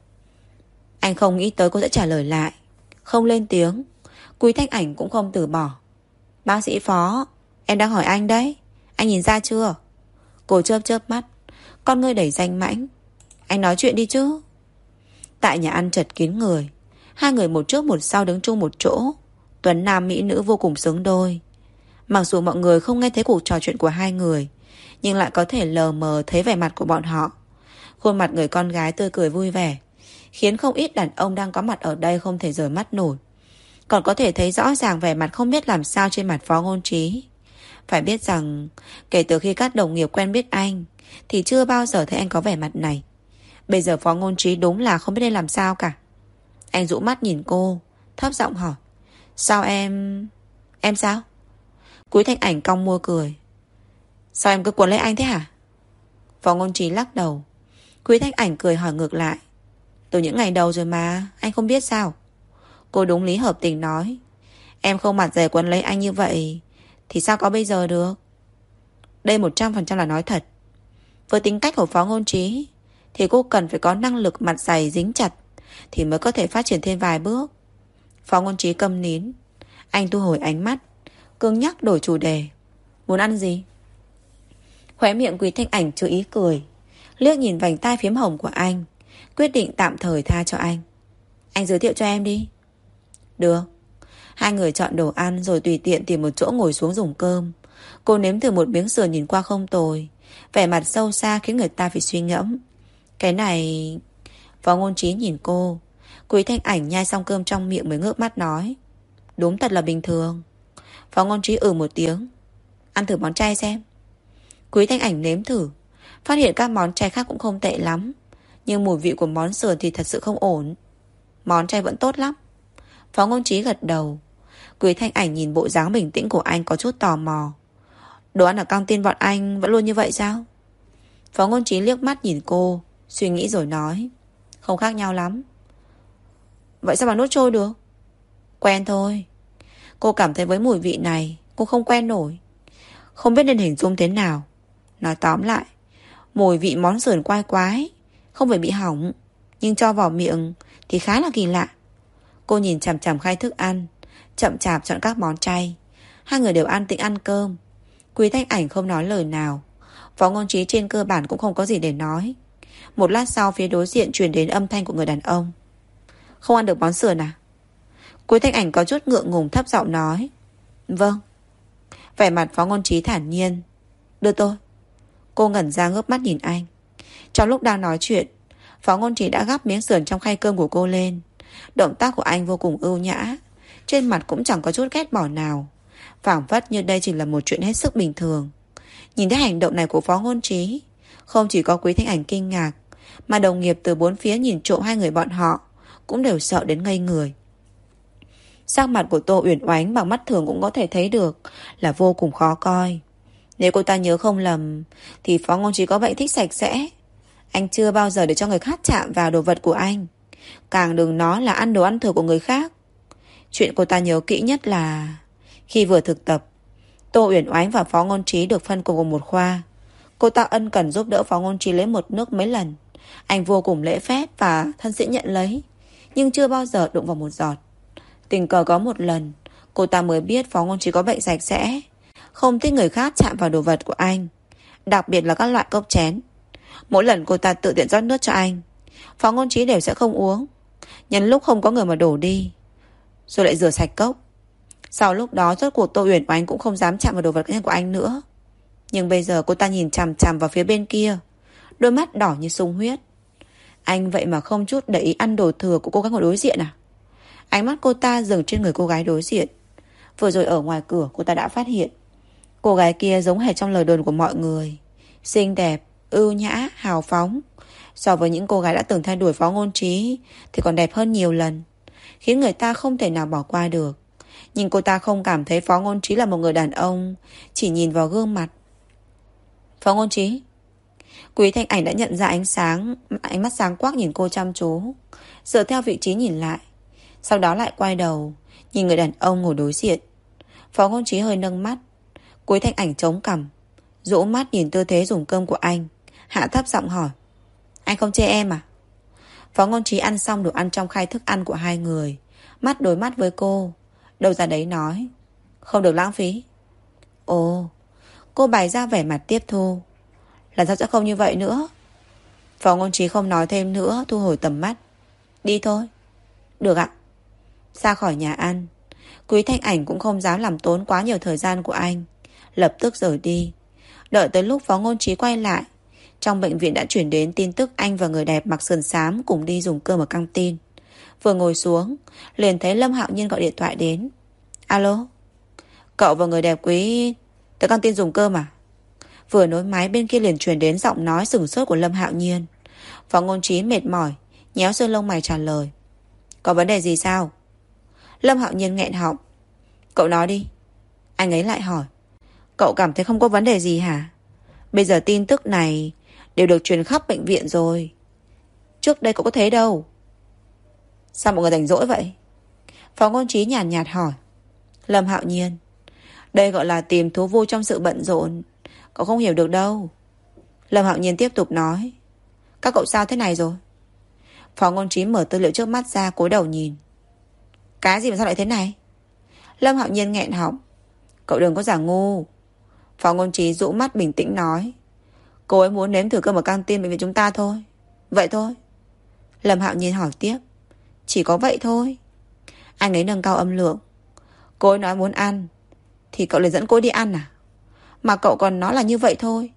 Anh không nghĩ tới cô sẽ trả lời lại. Không lên tiếng. Quý Thanh Ảnh cũng không từ bỏ: Bác sĩ Phó, em đang hỏi anh đấy, anh nhìn ra chưa? Cô chớp chớp mắt, con ngươi đầy danh mãnh: Anh nói chuyện đi chứ. Tại nhà ăn chật kín người. Hai người một trước một sau đứng chung một chỗ. Tuấn nam mỹ nữ vô cùng xứng đôi. Mặc dù mọi người không nghe thấy cuộc trò chuyện của hai người, nhưng lại có thể lờ mờ thấy vẻ mặt của bọn họ. Khuôn mặt người con gái tươi cười vui vẻ, khiến không ít đàn ông đang có mặt ở đây không thể rời mắt nổi. Còn có thể thấy rõ ràng vẻ mặt không biết làm sao trên mặt Phó Ngôn Trí. Phải biết rằng kể từ khi các đồng nghiệp quen biết anh thì chưa bao giờ thấy anh có vẻ mặt này. Bây giờ Phó Ngôn Trí đúng là không biết nên làm sao cả. Anh dụ mắt nhìn cô, thấp giọng hỏi: Sao em... Em sao? Quý Thanh Ảnh cong môi cười: Sao em cứ cuốn lấy anh thế hả? Phó Ngôn Trí lắc đầu. Quý Thanh Ảnh cười hỏi ngược lại: Từ những ngày đầu rồi mà, anh không biết sao? Cô đúng lý hợp tình nói: Em không mặt dày quấn lấy anh như vậy thì sao có bây giờ được? Đây một trăm phần trăm là nói thật. Với tính cách của Phó Ngôn Trí thì cô cần phải có năng lực mặt dày dính chặt thì mới có thể phát triển thêm vài bước. Phó Ngôn Trí câm nín. Anh thu hồi ánh mắt, cứng nhắc đổi chủ đề: Muốn ăn gì? Khóe miệng Quý Thanh Ảnh chưa ý cười, liếc nhìn vành tai phím hồng của anh, quyết định tạm thời tha cho anh. Anh giới thiệu cho em đi. Được. Hai người chọn đồ ăn rồi tùy tiện tìm một chỗ ngồi xuống dùng cơm. Cô nếm thử một miếng sườn nhìn qua không tồi, vẻ mặt sâu xa khiến người ta phải suy ngẫm. Cái này... Phó Ngôn Trí nhìn cô, Quý Thanh Ảnh nhai xong cơm trong miệng mới ngước mắt nói: Đúng thật là bình thường. Phó Ngôn Trí ừ một tiếng: Ăn thử món chay xem. Quý Thanh Ảnh nếm thử, phát hiện các món chay khác cũng không tệ lắm, nhưng mùi vị của món sườn thì thật sự không ổn. Món chay vẫn tốt lắm. Phó Ngôn Trí gật đầu. Quý Thanh Ảnh nhìn bộ dáng bình tĩnh của anh có chút tò mò. Đồ ăn ở căng tin bọn anh vẫn luôn như vậy sao? Phó Ngôn Trí liếc mắt nhìn cô, suy nghĩ rồi nói: Không khác nhau lắm. Vậy sao mà nuốt trôi được? Quen thôi. Cô cảm thấy với mùi vị này cô không quen nổi, không biết nên hình dung thế nào. Nói tóm lại, mùi vị món sườn quái quái, không phải bị hỏng, nhưng cho vào miệng thì khá là kỳ lạ. Cô nhìn chằm chằm khay thức ăn, chậm chạp chọn các món chay. Hai người đều an tĩnh ăn cơm. Quý Thanh Ảnh không nói lời nào. Phó Ngôn Trí trên cơ bản cũng không có gì để nói. Một lát sau, phía đối diện truyền đến âm thanh của người đàn ông: Không ăn được món sườn à? Quý Thanh Ảnh có chút ngượng ngùng thấp giọng nói: Vâng. Vẻ mặt Phó Ngôn Trí thản nhiên: Đưa tôi. Cô ngẩn ra ngước mắt nhìn anh. Trong lúc đang nói chuyện, Phó Ngôn Trí đã gắp miếng sườn trong khay cơm của cô lên. Động tác của anh vô cùng ưu nhã, trên mặt cũng chẳng có chút ghét bỏ nào, phảng phất như đây chỉ là một chuyện hết sức bình thường. Nhìn thấy hành động này của Phó Ngôn Trí, không chỉ có Quý Thanh Ảnh kinh ngạc, mà đồng nghiệp từ bốn phía nhìn trộm hai người bọn họ cũng đều sợ đến ngây người. Sắc mặt của Tô Uyển Oánh bằng mắt thường cũng có thể thấy được là vô cùng khó coi. Nếu cô ta nhớ không lầm thì Phó Ngôn Trí có bệnh thích sạch sẽ. Anh chưa bao giờ để cho người khác chạm vào đồ vật của anh, càng đừng nói là ăn đồ ăn thừa của người khác. Chuyện cô ta nhớ kỹ nhất là khi vừa thực tập, Tô Uyển Oánh và Phó Ngôn Trí được phân cùng một khoa. Cô ta ân cần giúp đỡ Phó Ngôn Trí lấy một nước mấy lần. Anh vô cùng lễ phép và thân sĩ nhận lấy, nhưng chưa bao giờ đụng vào một giọt. Tình cờ có một lần, cô ta mới biết Phó Ngôn Trí có bệnh sạch sẽ, không thích người khác chạm vào đồ vật của anh, đặc biệt là các loại cốc chén. Mỗi lần cô ta tự tiện rót nước cho anh, Phó Ngôn Trí đều sẽ không uống, nhân lúc không có người mà đổ đi, rồi lại rửa sạch cốc. Sau lúc đó rốt cuộc Tô Uyển Oánh cũng không dám chạm vào đồ vật cá nhân của anh nữa. Nhưng bây giờ cô ta nhìn chằm chằm vào phía bên kia, đôi mắt đỏ như sung huyết. Anh vậy mà không chút để ý ăn đồ thừa của cô gái ngồi đối diện à? Ánh mắt cô ta dừng trên người cô gái đối diện. Vừa rồi ở ngoài cửa cô ta đã phát hiện cô gái kia giống hệt trong lời đồn của mọi người, xinh đẹp, ưu nhã, hào phóng. So với những cô gái đã từng theo đuổi Phó Ngôn Trí thì còn đẹp hơn nhiều lần, khiến người ta không thể nào bỏ qua được. Nhưng cô ta không cảm thấy Phó Ngôn Trí là một người đàn ông, chỉ nhìn vào gương mặt. Phó Ngôn Trí. Quý Thanh Ảnh đã nhận ra ánh sáng, ánh mắt sáng quắc nhìn cô chăm chú, dựa theo vị trí nhìn lại, sau đó lại quay đầu nhìn người đàn ông ngồi đối diện. Phó Ngôn Trí hơi nâng mắt. Quý Thanh Ảnh chống cằm, rũ mắt nhìn tư thế dùng cơm của anh, hạ thấp giọng hỏi: Anh không chê em à? Phó Ngôn Trí ăn xong đồ ăn trong khay thức ăn của hai người, mắt đối mắt với cô, đâu ra đấy nói: Không được lãng phí. Ồ. Cô bày ra vẻ mặt tiếp thu: Lần sau sẽ không như vậy nữa. Phó Ngôn Trí không nói thêm nữa, thu hồi tầm mắt. Đi thôi. Được ạ. Ra khỏi nhà ăn, Quý Thanh Ảnh cũng không dám làm tốn quá nhiều thời gian của anh, lập tức rời đi. Đợi tới lúc Phó Ngôn Trí quay lại, trong bệnh viện đã chuyển đến tin tức anh và người đẹp mặc sườn xám cùng đi dùng cơm ở căng tin. Vừa ngồi xuống, liền thấy Lâm Hạo Nhiên gọi điện thoại đến. Alo. Cậu và người đẹp Quý tới căng tin dùng cơm à? Vừa nối máy bên kia liền truyền đến giọng nói sửng sốt của Lâm Hạo Nhiên. Phó Ngôn Trí mệt mỏi, nhéo sơn lông mày trả lời: Có vấn đề gì sao? Lâm Hạo Nhiên nghẹn họng: Cậu nói đi. Anh ấy lại hỏi: Cậu cảm thấy không có vấn đề gì hả? Bây giờ tin tức này đều được truyền khắp bệnh viện rồi. Trước đây cậu có thế đâu. Sao mọi người rảnh rỗi vậy? Phó Ngôn Trí nhàn nhạt, nhạt hỏi. Lâm Hạo Nhiên: Đây gọi là tìm thú vui trong sự bận rộn, cậu không hiểu được đâu. Lâm Hạo Nhiên tiếp tục nói: Các cậu sao thế này rồi? Phó Ngôn Trí mở tư liệu trước mắt ra, cúi đầu nhìn. Cái gì mà sao lại thế này? Lâm Hạo Nhiên nghẹn họng: Cậu đừng có giả ngu. Phó Ngôn Trí rũ mắt bình tĩnh nói: Cô ấy muốn nếm thử cơm ở căng tin bệnh viện chúng ta thôi. Vậy thôi. Lâm Hạo Nhiên hỏi tiếp: Chỉ có vậy thôi? Anh ấy nâng cao âm lượng: Cô ấy nói muốn ăn thì cậu liền dẫn cô ấy đi ăn à? Mà cậu còn nói là như vậy thôi.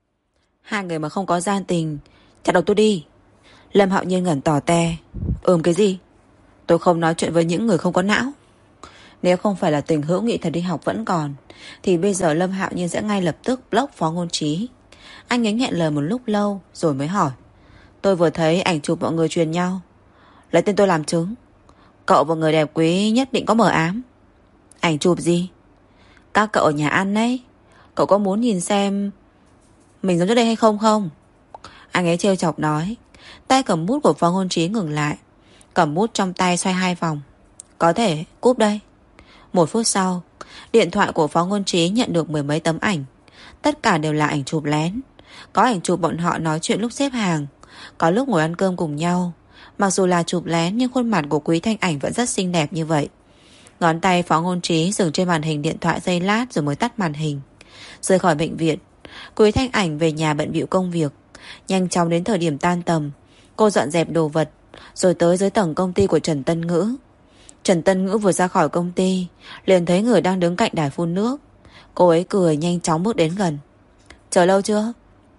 Hai người mà không có gian tình, chặt đầu tôi đi. Lâm Hạo Nhiên ngẩn tỏ te: Ừm cái gì? Tôi không nói chuyện với những người không có não. Nếu không phải là tình hữu nghị thời đi học vẫn còn, thì bây giờ Lâm Hạo Nhiên sẽ ngay lập tức block Phó Ngôn Trí. Anh ấy nghẹn lời một lúc lâu rồi mới hỏi. Tôi vừa thấy ảnh chụp mọi người truyền nhau, lấy tên tôi làm chứng. Cậu và người đẹp quý nhất định có mờ ám. Ảnh chụp gì? Các cậu ở nhà ăn đấy. Cậu có muốn nhìn xem mình giống trước đây hay không không? Anh ấy trêu chọc nói. Tay cầm bút của Phó Ngôn Trí ngừng lại, cầm bút trong tay xoay hai vòng. Có thể, cúp đây. Một phút sau, điện thoại của Phó Ngôn Trí nhận được mười mấy tấm ảnh. Tất cả đều là ảnh chụp lén. Có ảnh chụp bọn họ nói chuyện lúc xếp hàng, có lúc ngồi ăn cơm cùng nhau. Mặc dù là chụp lén nhưng khuôn mặt của Quý Thanh Ảnh vẫn rất xinh đẹp như vậy. Ngón tay Phó Ngôn Trí dừng trên màn hình điện thoại giây lát rồi mới tắt màn hình. Rời khỏi bệnh viện, Quý Thanh Ảnh về nhà bận bịu công việc. Nhanh chóng đến thời điểm tan tầm, cô dọn dẹp đồ vật rồi tới dưới tầng công ty của Trần Tân Ngữ. Trần Tân Ngữ vừa ra khỏi công ty liền thấy người đang đứng cạnh đài phun nước. Cô ấy cười nhanh chóng bước đến gần. Chờ lâu chưa?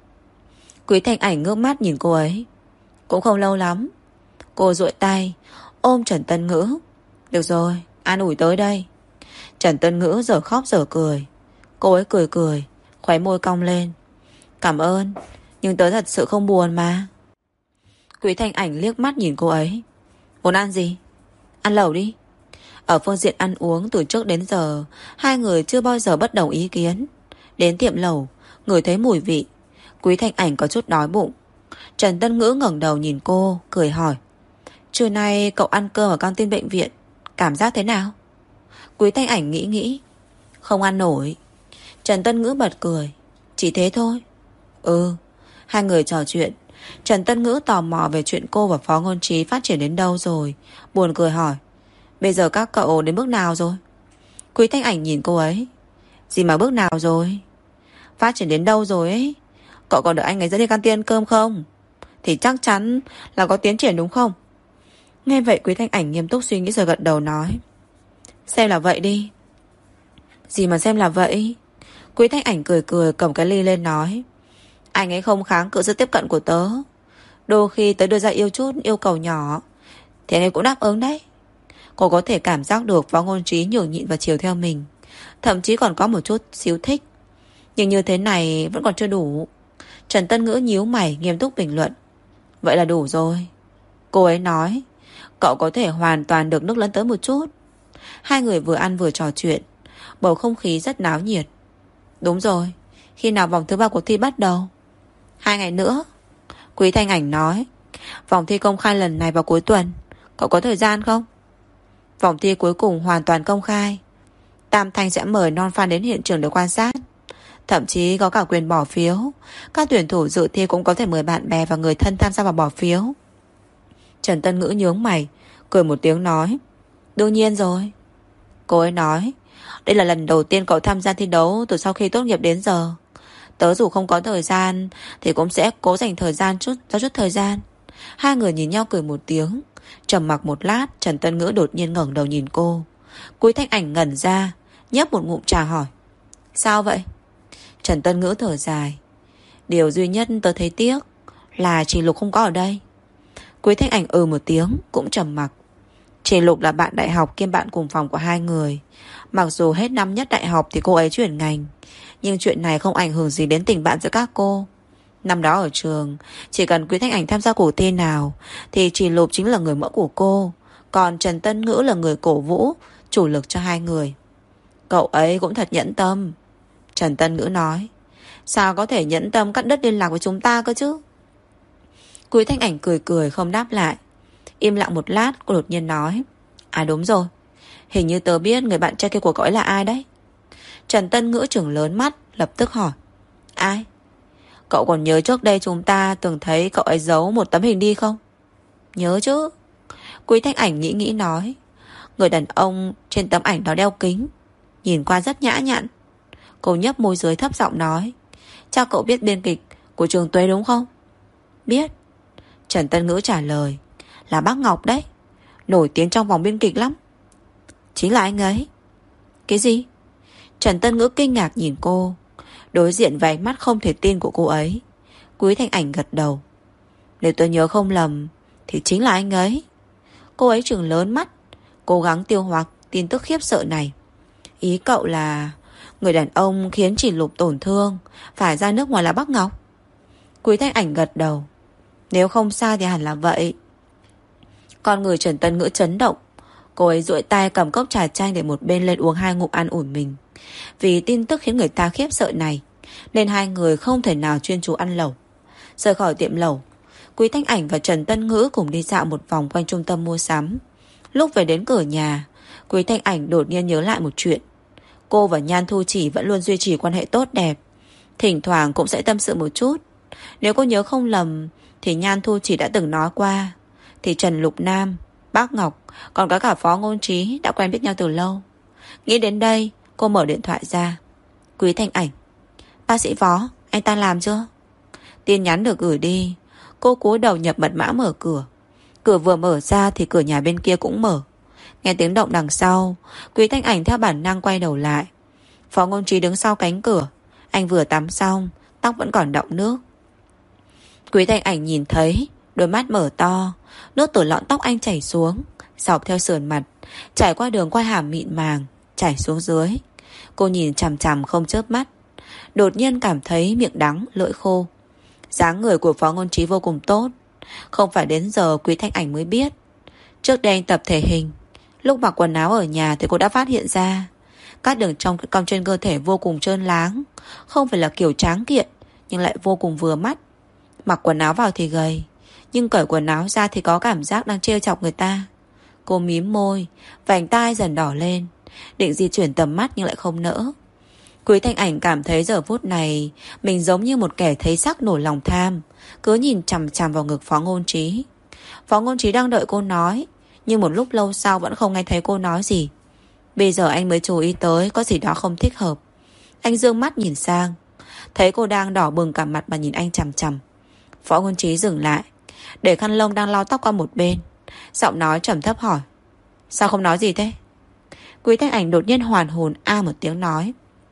Quý Thanh Ảnh ngước mắt nhìn cô ấy. Cũng không lâu lắm. Cô duỗi tay ôm Trần Tân Ngữ. Được rồi, an ủi tới đây. Trần Tân Ngữ giờ khóc giờ cười. Cô ấy cười cười, khóe môi cong lên. Cảm ơn, nhưng tớ thật sự không buồn mà. Quý Thanh Ảnh liếc mắt nhìn cô ấy. Muốn ăn gì? Ăn lẩu đi. Ở phương diện ăn uống từ trước đến giờ hai người chưa bao giờ bất đồng ý kiến. Đến tiệm lẩu, ngửi thấy mùi vị, Quý Thanh Ảnh có chút đói bụng. Trần Tân Ngữ ngẩng đầu nhìn cô, cười hỏi. Trưa nay cậu ăn cơm ở căng tin bệnh viện, cảm giác thế nào? Quý Thanh Ảnh nghĩ nghĩ. Không ăn nổi. Trần Tân Ngữ bật cười. Chỉ thế thôi. Ừ. Hai người trò chuyện. Trần Tân Ngữ tò mò về chuyện cô và Phó Ngôn Trí phát triển đến đâu rồi, buồn cười hỏi. Bây giờ các cậu đến bước nào rồi? Quý Thanh Ảnh nhìn cô ấy. Gì mà bước nào rồi? Phát triển đến đâu rồi ấy? Cậu còn đợi anh ấy dẫn đi căng tin ăn cơm không? Thì chắc chắn là có tiến triển đúng không? Nghe vậy Quý Thanh Ảnh nghiêm túc suy nghĩ rồi gật đầu nói. Xem là vậy đi. Gì mà xem là vậy? Quý Thanh Ảnh cười cười cầm cái ly lên nói. Anh ấy không kháng cự sự tiếp cận của tớ. Đôi khi tớ đưa ra yêu chút yêu cầu nhỏ thì anh ấy cũng đáp ứng đấy. Cô có thể cảm giác được Phó Ngôn Trí nhường nhịn và chiều theo mình, thậm chí còn có một chút xíu thích. Nhưng như thế này vẫn còn chưa đủ. Trần Tân Ngữ nhíu mày nghiêm túc bình luận. Vậy là đủ rồi. Cô ấy nói. Cậu có thể hoàn toàn được nước lấn tới một chút. Hai người vừa ăn vừa trò chuyện. Bầu không khí rất náo nhiệt. Đúng rồi. Khi nào vòng thứ ba cuộc thi bắt đầu? Hai ngày nữa. Quý Thanh Ảnh nói. Vòng thi công khai lần này vào cuối tuần. Cậu có thời gian không? Vòng thi cuối cùng hoàn toàn công khai. Tam Thanh sẽ mời non fan đến hiện trường để quan sát. Thậm chí có cả quyền bỏ phiếu. Các tuyển thủ dự thi cũng có thể mời bạn bè và người thân tham gia vào bỏ phiếu. Trần Tân Ngữ nhướng mày, cười một tiếng nói. Đương nhiên rồi. Cô ấy nói. Đây là lần đầu tiên cậu tham gia thi đấu từ sau khi tốt nghiệp đến giờ. Tớ dù không có thời gian thì cũng sẽ cố dành thời gian chút ra chút thời gian. Hai người nhìn nhau cười một tiếng. Trầm mặc một lát, Trần Tân Ngữ đột nhiên ngẩng đầu nhìn cô. Quý Thanh Ảnh ngẩn ra, nhấp một ngụm trà hỏi. Sao vậy? Trần Tân Ngữ thở dài. Điều duy nhất tớ thấy tiếc là Trình Lục không có ở đây. Quý Thanh Ảnh ừ một tiếng, cũng trầm mặc. Trình Lục là bạn đại học kiêm bạn cùng phòng của hai người. Mặc dù hết năm nhất đại học thì cô ấy chuyển ngành, nhưng chuyện này không ảnh hưởng gì đến tình bạn giữa các cô. Năm đó ở trường, chỉ cần Quý Thanh Ảnh tham gia cuộc thi nào thì Trình Lục chính là người mẫu của cô, còn Trần Tân Ngữ là người cổ vũ, chủ lực cho hai người. Cậu ấy cũng thật nhẫn tâm. Trần Tân Ngữ nói. Sao có thể nhẫn tâm cắt đứt liên lạc với chúng ta cơ chứ? Quý Thanh Ảnh cười cười không đáp lại. Im lặng một lát, cô đột nhiên nói. À đúng rồi, hình như tớ biết người bạn trai kia của cậu ấy là ai đấy. Trần Tân Ngữ trừng lớn mắt, lập tức hỏi. Ai? Cậu còn nhớ trước đây chúng ta từng thấy cậu ấy giấu một tấm hình đi không? Nhớ chứ. Quý Thanh Ảnh nghĩ nghĩ nói. Người đàn ông trên tấm ảnh đó đeo kính, nhìn qua rất nhã nhặn. Cô nhấp môi dưới thấp giọng nói. Chắc cậu biết biên kịch của Trường Tuế đúng không? Biết. Trần Tân Ngữ trả lời. Là bác Ngọc đấy, nổi tiếng trong vòng biên kịch lắm. Chính là anh ấy. Cái gì? Trần Tân Ngữ kinh ngạc nhìn cô. Đối diện với ánh mắt không thể tin của cô ấy, Quý Thanh Ảnh gật đầu. Nếu tôi nhớ không lầm thì chính là anh ấy. Cô ấy trừng lớn mắt, cố gắng tiêu hóa tin tức khiếp sợ này. Ý cậu là người đàn ông khiến Chỉ Lục tổn thương phải ra nước ngoài là Bắc Ngọc? Quý Thanh Ảnh gật đầu. Nếu không sai thì hẳn là vậy. Con người Trần Tân Ngữ chấn động. Cô ấy duỗi tay cầm cốc trà chanh để một bên lên uống hai ngụm an ủi mình. Vì tin tức khiến người ta khiếp sợ này nên hai người không thể nào chuyên chú ăn lẩu. Rời khỏi tiệm lẩu, Quý Thanh Ảnh và Trần Tân Ngữ cùng đi dạo một vòng quanh trung tâm mua sắm. Lúc về đến cửa nhà, Quý Thanh Ảnh đột nhiên nhớ lại một chuyện. Cô và Nhan Thu Chỉ vẫn luôn duy trì quan hệ tốt đẹp, thỉnh thoảng cũng sẽ tâm sự một chút. Nếu cô nhớ không lầm thì Nhan Thu Chỉ đã từng nói qua thì Trần Lục Nam, Bác Ngọc còn có cả Phó Ngôn Trí đã quen biết nhau từ lâu. Nghĩ đến đây, cô mở điện thoại ra. Quý Thanh Ảnh: Bác sĩ Phó, anh ta làm chưa? Tin nhắn được gửi đi. Cô cúi đầu nhập mật mã mở cửa. Cửa vừa mở ra thì cửa nhà bên kia cũng mở. Nghe tiếng động đằng sau, Quý Thanh Ảnh theo bản năng quay đầu lại. Phó Ngôn Trí đứng sau cánh cửa. Anh vừa tắm xong, tóc vẫn còn đọng nước. Quý Thanh Ảnh nhìn thấy, đôi mắt mở to, nước từ lọn tóc anh chảy xuống, dọc theo sườn mặt, trải qua đường quai hàm mịn màng, chảy xuống dưới. Cô nhìn chằm chằm không chớp mắt. Đột nhiên cảm thấy miệng đắng, lưỡi khô. Dáng người của Phó Ngôn Trí vô cùng tốt. Không phải đến giờ Quý Thanh Ảnh mới biết. Trước đây anh tập thể hình, lúc mặc quần áo ở nhà thì cô đã phát hiện ra các đường trong cong trên cơ thể vô cùng trơn láng. Không phải là kiểu tráng kiện, nhưng lại vô cùng vừa mắt. Mặc quần áo vào thì gầy, nhưng cởi quần áo ra thì có cảm giác đang trêu chọc người ta. Cô mím môi, vành tai dần đỏ lên, định di chuyển tầm mắt nhưng lại không nỡ. Quý Thanh Ảnh cảm thấy giờ phút này mình giống như một kẻ thấy sắc nổi lòng tham, cứ nhìn chằm chằm vào ngực Phó Ngôn Trí. Phó Ngôn Trí đang đợi cô nói, nhưng một lúc lâu sau vẫn không nghe thấy cô nói gì. Bây giờ anh mới chú ý tới có gì đó không thích hợp. Anh dương mắt nhìn sang, thấy cô đang đỏ bừng cả mặt mà nhìn anh chằm chằm. Phó Ngôn Trí dừng lại, để khăn lông đang lau tóc qua một bên, giọng nói trầm thấp hỏi: Sao không nói gì thế? Quý Thanh Ảnh đột nhiên hoàn hồn a một tiếng nói: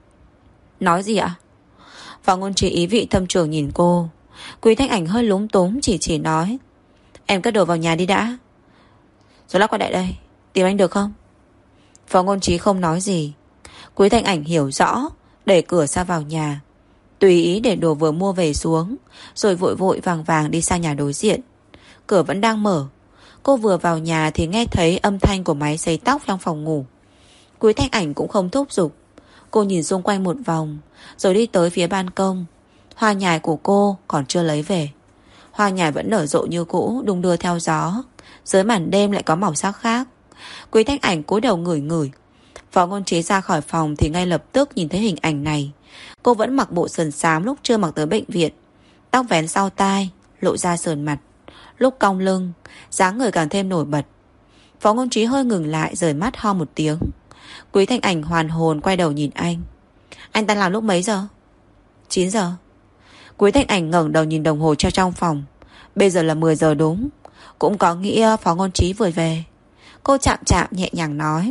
Nói gì ạ? Phó Ngôn Trí ý vị thâm trường nhìn cô. Quý Thanh Ảnh hơi lúng túng, chỉ chỉ nói: Em cất đồ vào nhà đi đã, rồi lát qua lại đây tìm anh được không? Phó Ngôn Trí không nói gì. Quý Thanh Ảnh hiểu rõ, đẩy cửa ra vào nhà, tùy ý để đồ vừa mua về xuống, rồi vội vội vàng vàng đi sang nhà đối diện. Cửa vẫn đang mở. Cô vừa vào nhà thì nghe thấy âm thanh của máy sấy tóc trong phòng ngủ. Quý Thanh Ảnh cũng không thúc giục. Cô nhìn xung quanh một vòng, rồi đi tới phía ban công. Hoa nhài của cô còn chưa lấy về. Hoa nhài vẫn nở rộ như cũ, đung đưa theo gió. Dưới màn đêm lại có màu sắc khác. Quý Thanh Ảnh cúi đầu ngửi ngửi. Phó Ngôn Trí ra khỏi phòng thì ngay lập tức nhìn thấy hình ảnh này. Cô vẫn mặc bộ sườn xám lúc chưa mặc tới bệnh viện, tóc vén sau tai, lộ ra sườn mặt. Lúc cong lưng, dáng người càng thêm nổi bật. Phó Ngôn Trí hơi ngừng lại, rời mắt ho một tiếng. Quý Thanh Ảnh hoàn hồn quay đầu nhìn anh. Anh ta làm lúc mấy giờ? chín giờ. Quý Thanh Ảnh ngẩng đầu nhìn đồng hồ treo trong phòng. Bây giờ là mười giờ đúng. Cũng có nghĩa Phó Ngôn Trí vừa về. Cô chạm chạm nhẹ nhàng nói: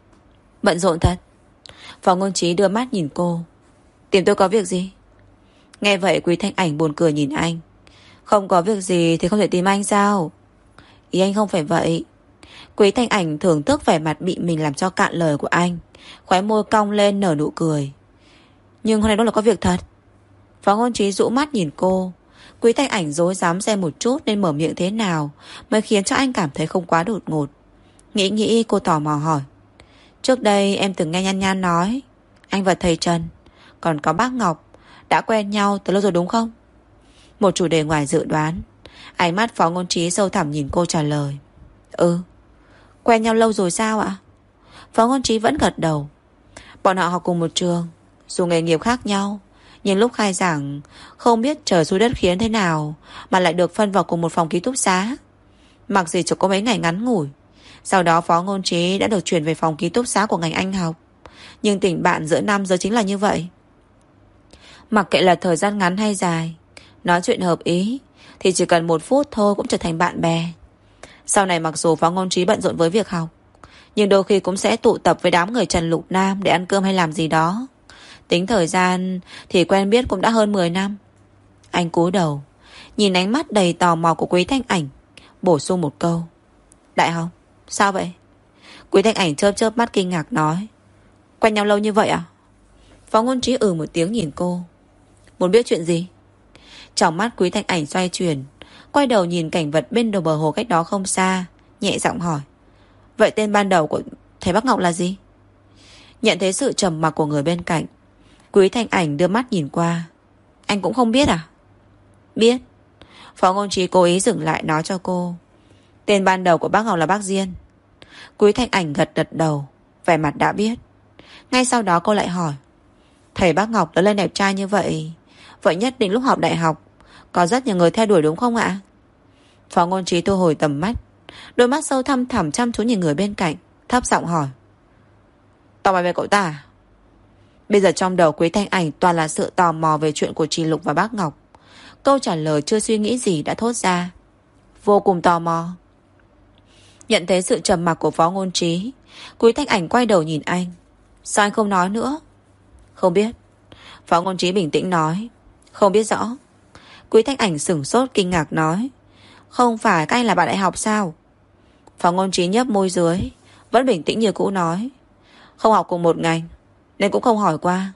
Bận rộn thật. Phó Ngôn Trí đưa mắt nhìn cô: Tìm tôi có việc gì? Nghe vậy Quý Thanh Ảnh buồn cười nhìn anh. Không có việc gì thì không thể tìm anh sao? Ý anh không phải vậy. Quý Thanh Ảnh thưởng thức vẻ mặt bị mình làm cho cạn lời của anh, khóe môi cong lên nở nụ cười. Nhưng hôm nay đó là có việc thật. Phó Ngôn Trí rũ mắt nhìn cô. Quý Thanh Ảnh rối rắm xem một chút nên mở miệng thế nào mới khiến cho anh cảm thấy không quá đột ngột. Nghĩ nghĩ cô tò mò hỏi: Trước đây em từng nghe Nhan Nhan nói anh và thầy Trần, còn có bác Ngọc đã quen nhau từ lâu rồi đúng không? Một chủ đề ngoài dự đoán. Ánh mắt Phó Ngôn Trí sâu thẳm nhìn cô trả lời: Ừ. Quen nhau lâu rồi sao ạ? Phó Ngôn Trí vẫn gật đầu. Bọn họ học cùng một trường, dù nghề nghiệp khác nhau, nhưng lúc khai giảng không biết trời xui đất khiến thế nào mà lại được phân vào cùng một phòng ký túc xá. Mặc dù chỉ có mấy ngày ngắn ngủi, sau đó Phó Ngôn Trí đã được chuyển về phòng ký túc xá của ngành Anh học. Nhưng tình bạn giữa nam giới chính là như vậy. Mặc kệ là thời gian ngắn hay dài, nói chuyện hợp ý thì chỉ cần một phút thôi cũng trở thành bạn bè. Sau này mặc dù Phó Ngôn Trí bận rộn với việc học, nhưng đôi khi cũng sẽ tụ tập với đám người Trần Lục Nam để ăn cơm hay làm gì đó. Tính thời gian thì quen biết cũng đã hơn mười năm. Anh cúi đầu nhìn ánh mắt đầy tò mò của Quý Thanh Ảnh, bổ sung một câu: Đại học. Sao vậy? Quý Thanh Ảnh chớp chớp mắt kinh ngạc nói. Quen nhau lâu như vậy à? Phó Ngôn Trí ừ một tiếng nhìn cô. Muốn biết chuyện gì? Trong mắt Quý Thanh Ảnh xoay chuyển, quay đầu nhìn cảnh vật bên đầu bờ hồ cách đó không xa, nhẹ giọng hỏi. Vậy tên ban đầu của thầy Bắc Ngọc là gì? Nhận thấy sự trầm mặc của người bên cạnh, Quý Thanh Ảnh đưa mắt nhìn qua. Anh cũng không biết à? Biết. Phó Ngôn Trí cố ý dừng lại nói cho cô. Tên ban đầu của bác Ngọc là bác Diên. Quý Thanh Ảnh gật gật đầu, vẻ mặt đã biết. Ngay sau đó cô lại hỏi. Thầy Bác Ngọc lớn lên đẹp trai như vậy, vậy nhất định lúc học đại học có rất nhiều người theo đuổi đúng không ạ? Phó Ngôn Trí thu hồi tầm mắt, đôi mắt sâu thăm thẳm chăm chú nhìn người bên cạnh, thấp giọng hỏi. Tò mò về cậu ta à? Bây giờ trong đầu Quý Thanh Ảnh toàn là sự tò mò về chuyện của Trì Lục và Bác Ngọc. Câu trả lời chưa suy nghĩ gì đã thốt ra. Vô cùng tò mò. Nhận thấy sự trầm mặc của Phó Ngôn Trí, Quý Thanh Ảnh quay đầu nhìn anh. Sao anh không nói nữa? Không biết. Phó Ngôn Trí bình tĩnh nói. Không biết rõ. Quý Thanh Ảnh sửng sốt kinh ngạc nói. Không phải các anh là bạn đại học sao? Phó Ngôn Trí nhấp môi dưới, vẫn bình tĩnh như cũ nói. Không học cùng một ngành, nên cũng không hỏi qua.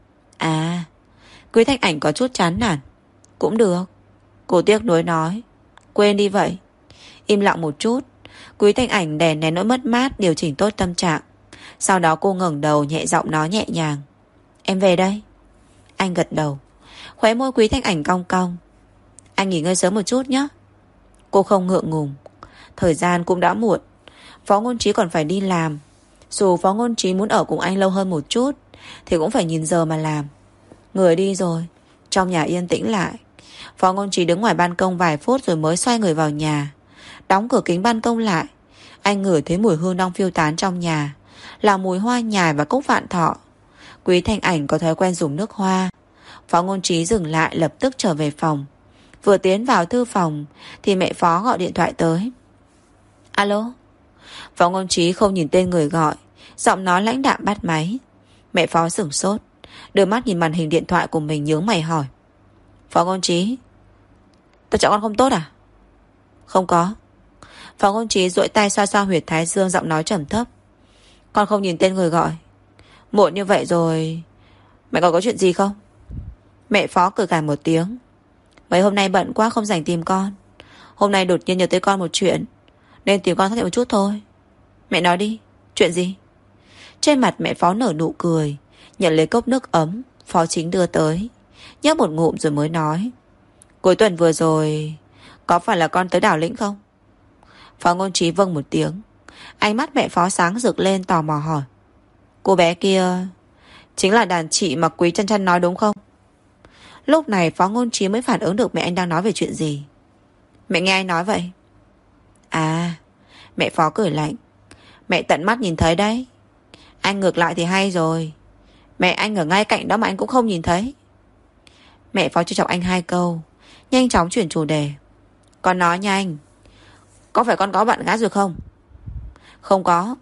À. Quý Thanh Ảnh có chút chán nản. Cũng được. Cô tiếc nuối nói. Quên đi vậy. Im lặng một chút, Quý Thanh Ảnh đè nén nỗi mất mát, điều chỉnh tốt tâm trạng. Sau đó cô ngẩng đầu nhẹ giọng nói nhẹ nhàng. Em về đây. Anh gật đầu. Khóe môi Quý Thanh Ảnh cong cong. Anh nghỉ ngơi sớm một chút nhé. Cô không ngượng ngùng. Thời gian cũng đã muộn, Phó Ngôn Trí còn phải đi làm. Dù Phó Ngôn Trí muốn ở cùng anh lâu hơn một chút thì cũng phải nhìn giờ mà làm. Người đi rồi, trong nhà yên tĩnh lại. Phó Ngôn Trí đứng ngoài ban công vài phút rồi mới xoay người vào nhà. Đóng cửa kính ban công lại. Anh ngửi thấy mùi hương nong phiêu tán trong nhà, là mùi hoa nhài và cúc vạn thọ. Quý Thanh Ảnh có thói quen dùng nước hoa. Phó Ngôn Trí dừng lại, lập tức trở về phòng. Vừa tiến vào thư phòng thì mẹ Phó gọi điện thoại tới. Alo. Phó Ngôn Trí không nhìn tên người gọi, giọng nói lãnh đạm bắt máy. Mẹ Phó sửng sốt, đưa mắt nhìn màn hình điện thoại của mình, nhướng mày hỏi. Phó Ngôn Trí, tôi chọn con không tốt à? Không có. Phó Ngôn Trí duỗi tay xoa xoa huyệt thái dương, giọng nói trầm thấp. Con không nhìn tên người gọi. Muộn như vậy rồi, mẹ còn có chuyện gì không? Mẹ Phó cười gằn một tiếng. Mấy hôm nay bận quá không rảnh tìm con. Hôm nay đột nhiên nhớ tới con một chuyện, nên tìm con xác nhận một chút thôi. Mẹ nói đi, chuyện gì? Trên mặt mẹ Phó nở nụ cười, nhận lấy cốc nước ấm Phó Chính đưa tới, nhấp một ngụm rồi mới nói. Cuối tuần vừa rồi có phải là con tới Đảo Lĩnh không? Phó Ngôn Trí vâng một tiếng. Ánh mắt mẹ Phó sáng rực lên, tò mò hỏi. Cô bé kia chính là đàn chị mà Quý Chân Chân nói đúng không? Lúc này Phó Ngôn Trí mới phản ứng được mẹ anh đang nói về chuyện gì. Mẹ nghe anh nói vậy? À. Mẹ Phó cười lạnh. Mẹ tận mắt nhìn thấy đấy. Anh ngược lại thì hay rồi. Mẹ anh ở ngay cạnh đó mà anh cũng không nhìn thấy. Mẹ Phó trêu chọc anh hai câu, nhanh chóng chuyển chủ đề. Con nói nhanh, có phải con có bạn gái rồi không? Không có.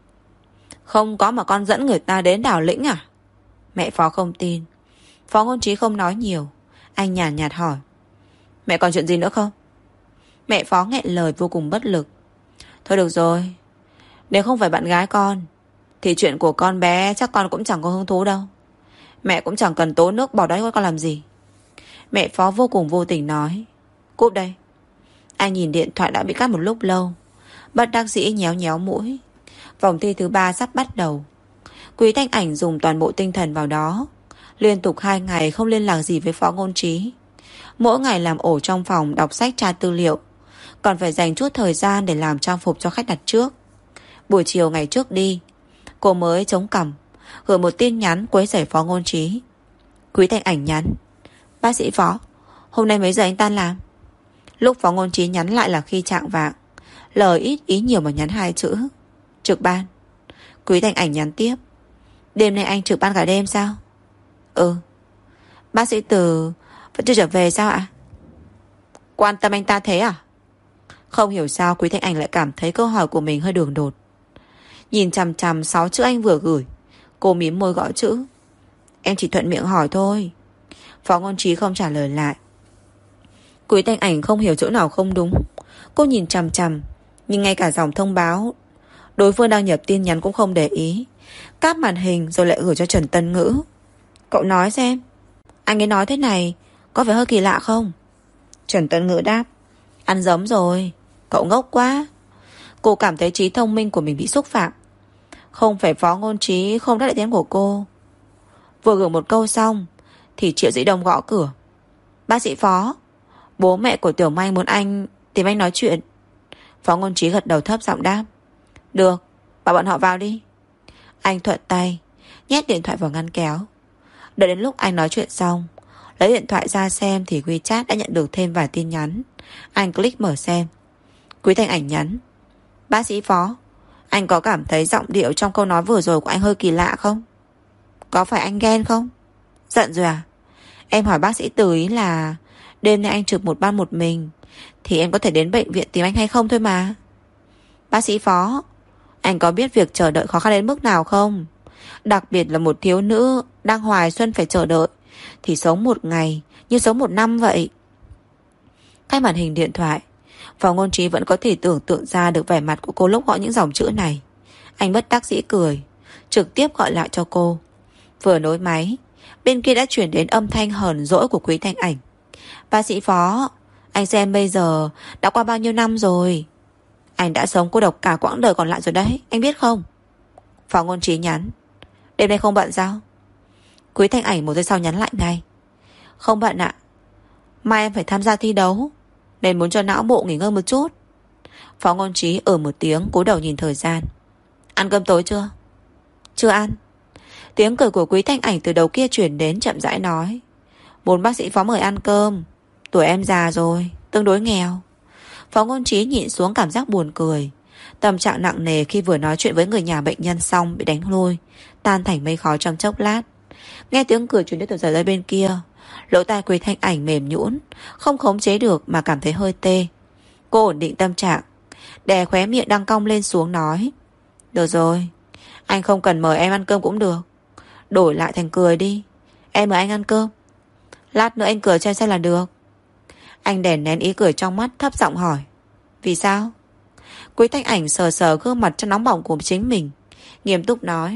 Không có mà con dẫn người ta đến Đảo Lĩnh à? Mẹ Phó không tin. Phó Ngôn Trí không nói nhiều. Anh nhàn nhạt, nhạt hỏi. Mẹ còn chuyện gì nữa không? Mẹ Phó nghẹn lời vô cùng bất lực. Thôi được rồi, nếu không phải bạn gái con thì chuyện của con bé chắc con cũng chẳng có hứng thú đâu. Mẹ cũng chẳng cần tốn nước bỏ đấy con làm gì. Mẹ Phó vô cùng vô tình nói. Cúp đây. Anh nhìn điện thoại đã bị cắt một lúc lâu, bất đắc dĩ nhéo nhéo mũi. Vòng thi thứ ba sắp bắt đầu. Quý Thanh Ảnh dùng toàn bộ tinh thần vào đó. Liên tục hai ngày không liên lạc gì với Phó Ngôn Trí. Mỗi ngày làm ổ trong phòng, đọc sách tra tư liệu, còn phải dành chút thời gian để làm trang phục cho khách đặt trước. Buổi chiều ngày trước đi, cô mới chống cằm gửi một tin nhắn quấy rầy Phó Ngôn Trí. Quý Thanh Ảnh nhắn. Bác sĩ Phó, hôm nay mấy giờ anh tan làm? Lúc Phó Ngôn Trí nhắn lại là khi chạng vạng, lời ít ý nhiều mà nhắn hai chữ. Trực ban. Quý Thanh Ảnh nhắn tiếp. Đêm nay anh trực ban cả đêm sao? Ừ. Bác sĩ Từ vẫn chưa trở về sao ạ? Quan tâm anh ta thế à? Không hiểu sao Quý Thanh Ảnh lại cảm thấy câu hỏi của mình hơi đường đột. Nhìn chằm chằm sáu chữ anh vừa gửi, cô mím môi gõ chữ. Em chỉ thuận miệng hỏi thôi. Phó Ngôn Trí không trả lời lại. Quý Thanh Ảnh không hiểu chỗ nào không đúng. Cô nhìn chằm chằm, nhưng ngay cả dòng thông báo Đối phương đang nhập tin nhắn cũng không để ý, cáp màn hình rồi lại gửi cho Trần Tân Ngữ. Cậu nói xem, anh ấy nói thế này có phải hơi kỳ lạ không? Trần Tân Ngữ đáp, ăn giấm rồi, cậu ngốc quá. Cô cảm thấy trí thông minh của mình bị xúc phạm. Không phải Phó Ngôn Trí không đáp lại tin của cô. Vừa gửi một câu xong thì Triệu Dĩ Đông gõ cửa. Bác sĩ Phó, bố mẹ của Tiểu Manh muốn anh tìm anh nói chuyện. Phó Ngôn Trí gật đầu thấp giọng đáp, được, bảo bọn họ vào đi. Anh thuận tay nhét điện thoại vào ngăn kéo. Đợi đến lúc anh nói chuyện xong, lấy điện thoại ra xem thì WeChat đã nhận được thêm vài tin nhắn. Anh click mở xem. Quý Thanh Ảnh nhắn, bác sĩ Phó, anh có cảm thấy giọng điệu trong câu nói vừa rồi của anh hơi kỳ lạ không? Có phải anh ghen không? Giận rồi à? Em hỏi bác sĩ Từ ý là đêm nay anh trực một ban một mình thì em có thể đến bệnh viện tìm anh hay không thôi mà. Bác sĩ Phó, anh có biết việc chờ đợi khó khăn đến mức nào không? Đặc biệt là một thiếu nữ đang hoài xuân phải chờ đợi thì sống một ngày như sống một năm vậy. Cái màn hình điện thoại, Phó Ngôn Trí vẫn có thể tưởng tượng ra được vẻ mặt của cô lúc gọi những dòng chữ này. Anh bất đắc dĩ cười, trực tiếp gọi lại cho cô. Vừa nối máy, bên kia đã chuyển đến âm thanh hờn dỗi của Quý Thanh Ảnh. Bác sĩ Phó, anh xem bây giờ đã qua bao nhiêu năm rồi. Anh đã sống cô độc cả quãng đời còn lại rồi đấy, anh biết không? Phó Ngôn Trí nhắn, đêm nay không bận sao? Quý Thanh Ảnh một giây sau nhắn lại ngay, không bận ạ, mai em phải tham gia thi đấu nên muốn cho não bộ nghỉ ngơi một chút. Phó Ngôn Trí ở một tiếng cúi đầu nhìn thời gian. Ăn cơm tối chưa? Chưa ăn. Tiếng cười của Quý Thanh Ảnh từ đầu kia chuyển đến chậm rãi nói, muốn bác sĩ Phó mời ăn cơm. Tuổi em già rồi, tương đối nghèo. Phó Ngôn Trí nhịn xuống cảm giác buồn cười. Tâm trạng nặng nề khi vừa nói chuyện với người nhà bệnh nhân xong bị đánh lui, tan thành mây khói trong chốc lát. Nghe tiếng cười truyền đến từ dây bên kia, lỗ tai Quý Thanh Ảnh mềm nhũn, không khống chế được mà cảm thấy hơi tê. Cô ổn định tâm trạng, đè khóe miệng đang cong lên xuống nói, được rồi, anh không cần mời em ăn cơm cũng được. Đổi lại thành cười đi, em mời anh ăn cơm. Lát nữa anh cười cho em xem là được. Anh đè nén ý cười trong mắt, thấp giọng hỏi, vì sao? Quý Thanh Ảnh sờ sờ gương mặt cho nóng bỏng của chính mình, nghiêm túc nói,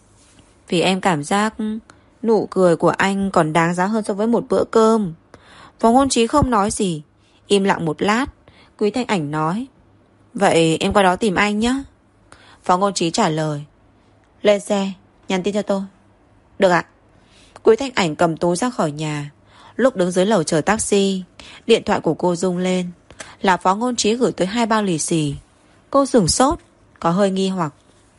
vì em cảm giác nụ cười của anh còn đáng giá hơn so với một bữa cơm. Phó Ngôn Trí không nói gì, im lặng một lát. Quý Thanh Ảnh nói, vậy em qua đó tìm anh nhé. Phó Ngôn Trí trả lời, lên xe, nhắn tin cho tôi. Được ạ. Quý Thanh Ảnh cầm túi ra khỏi nhà. Lúc đứng dưới lầu chờ taxi, điện thoại của cô rung lên, là Phó Ngôn Trí gửi tới hai bao lì xì. Cô sửng sốt, có hơi nghi hoặc.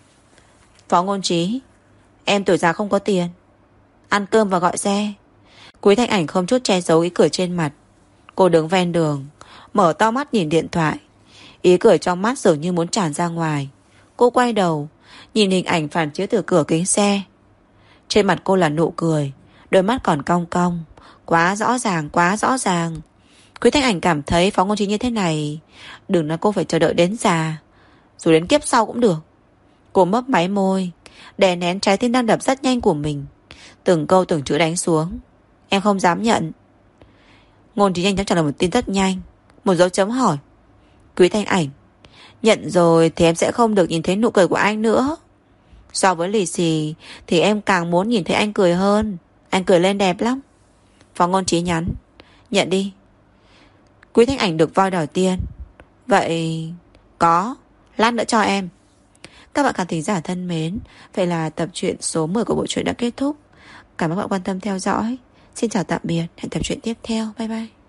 Phó Ngôn Trí, em tuổi già không có tiền, ăn cơm và gọi xe. Quý Thanh Ảnh không chút che giấu ý cười trên mặt. Cô đứng ven đường, mở to mắt nhìn điện thoại. Ý cười trong mắt dường như muốn tràn ra ngoài. Cô quay đầu, nhìn hình ảnh phản chiếu từ cửa kính xe. Trên mặt cô là nụ cười, đôi mắt còn cong cong. Quá rõ ràng, quá rõ ràng. Quý Thanh Ảnh cảm thấy Phó Ngôn Trí như thế này, đừng nói cô phải chờ đợi đến già, dù đến kiếp sau cũng được. Cô mấp máy môi, đè nén trái tim đang đập rất nhanh của mình. Từng câu từng chữ đánh xuống. Em không dám nhận. Ngôn Trí nhanh chóng trả lời một tin rất nhanh, một dấu chấm hỏi. Quý Thanh Ảnh, nhận rồi thì em sẽ không được nhìn thấy nụ cười của anh nữa. So với lì xì thì em càng muốn nhìn thấy anh cười hơn. Anh cười lên đẹp lắm. Phó Ngôn Trí nhắn, nhận đi. Quý Thanh Ảnh được voi đòi tiền. Vậy có, lát nữa cho em. Các bạn khán thính giả thân mến, vậy là tập truyện số mười của bộ truyện đã kết thúc. Cảm ơn các bạn quan tâm theo dõi. Xin chào tạm biệt, hẹn tập truyện tiếp theo. Bye bye.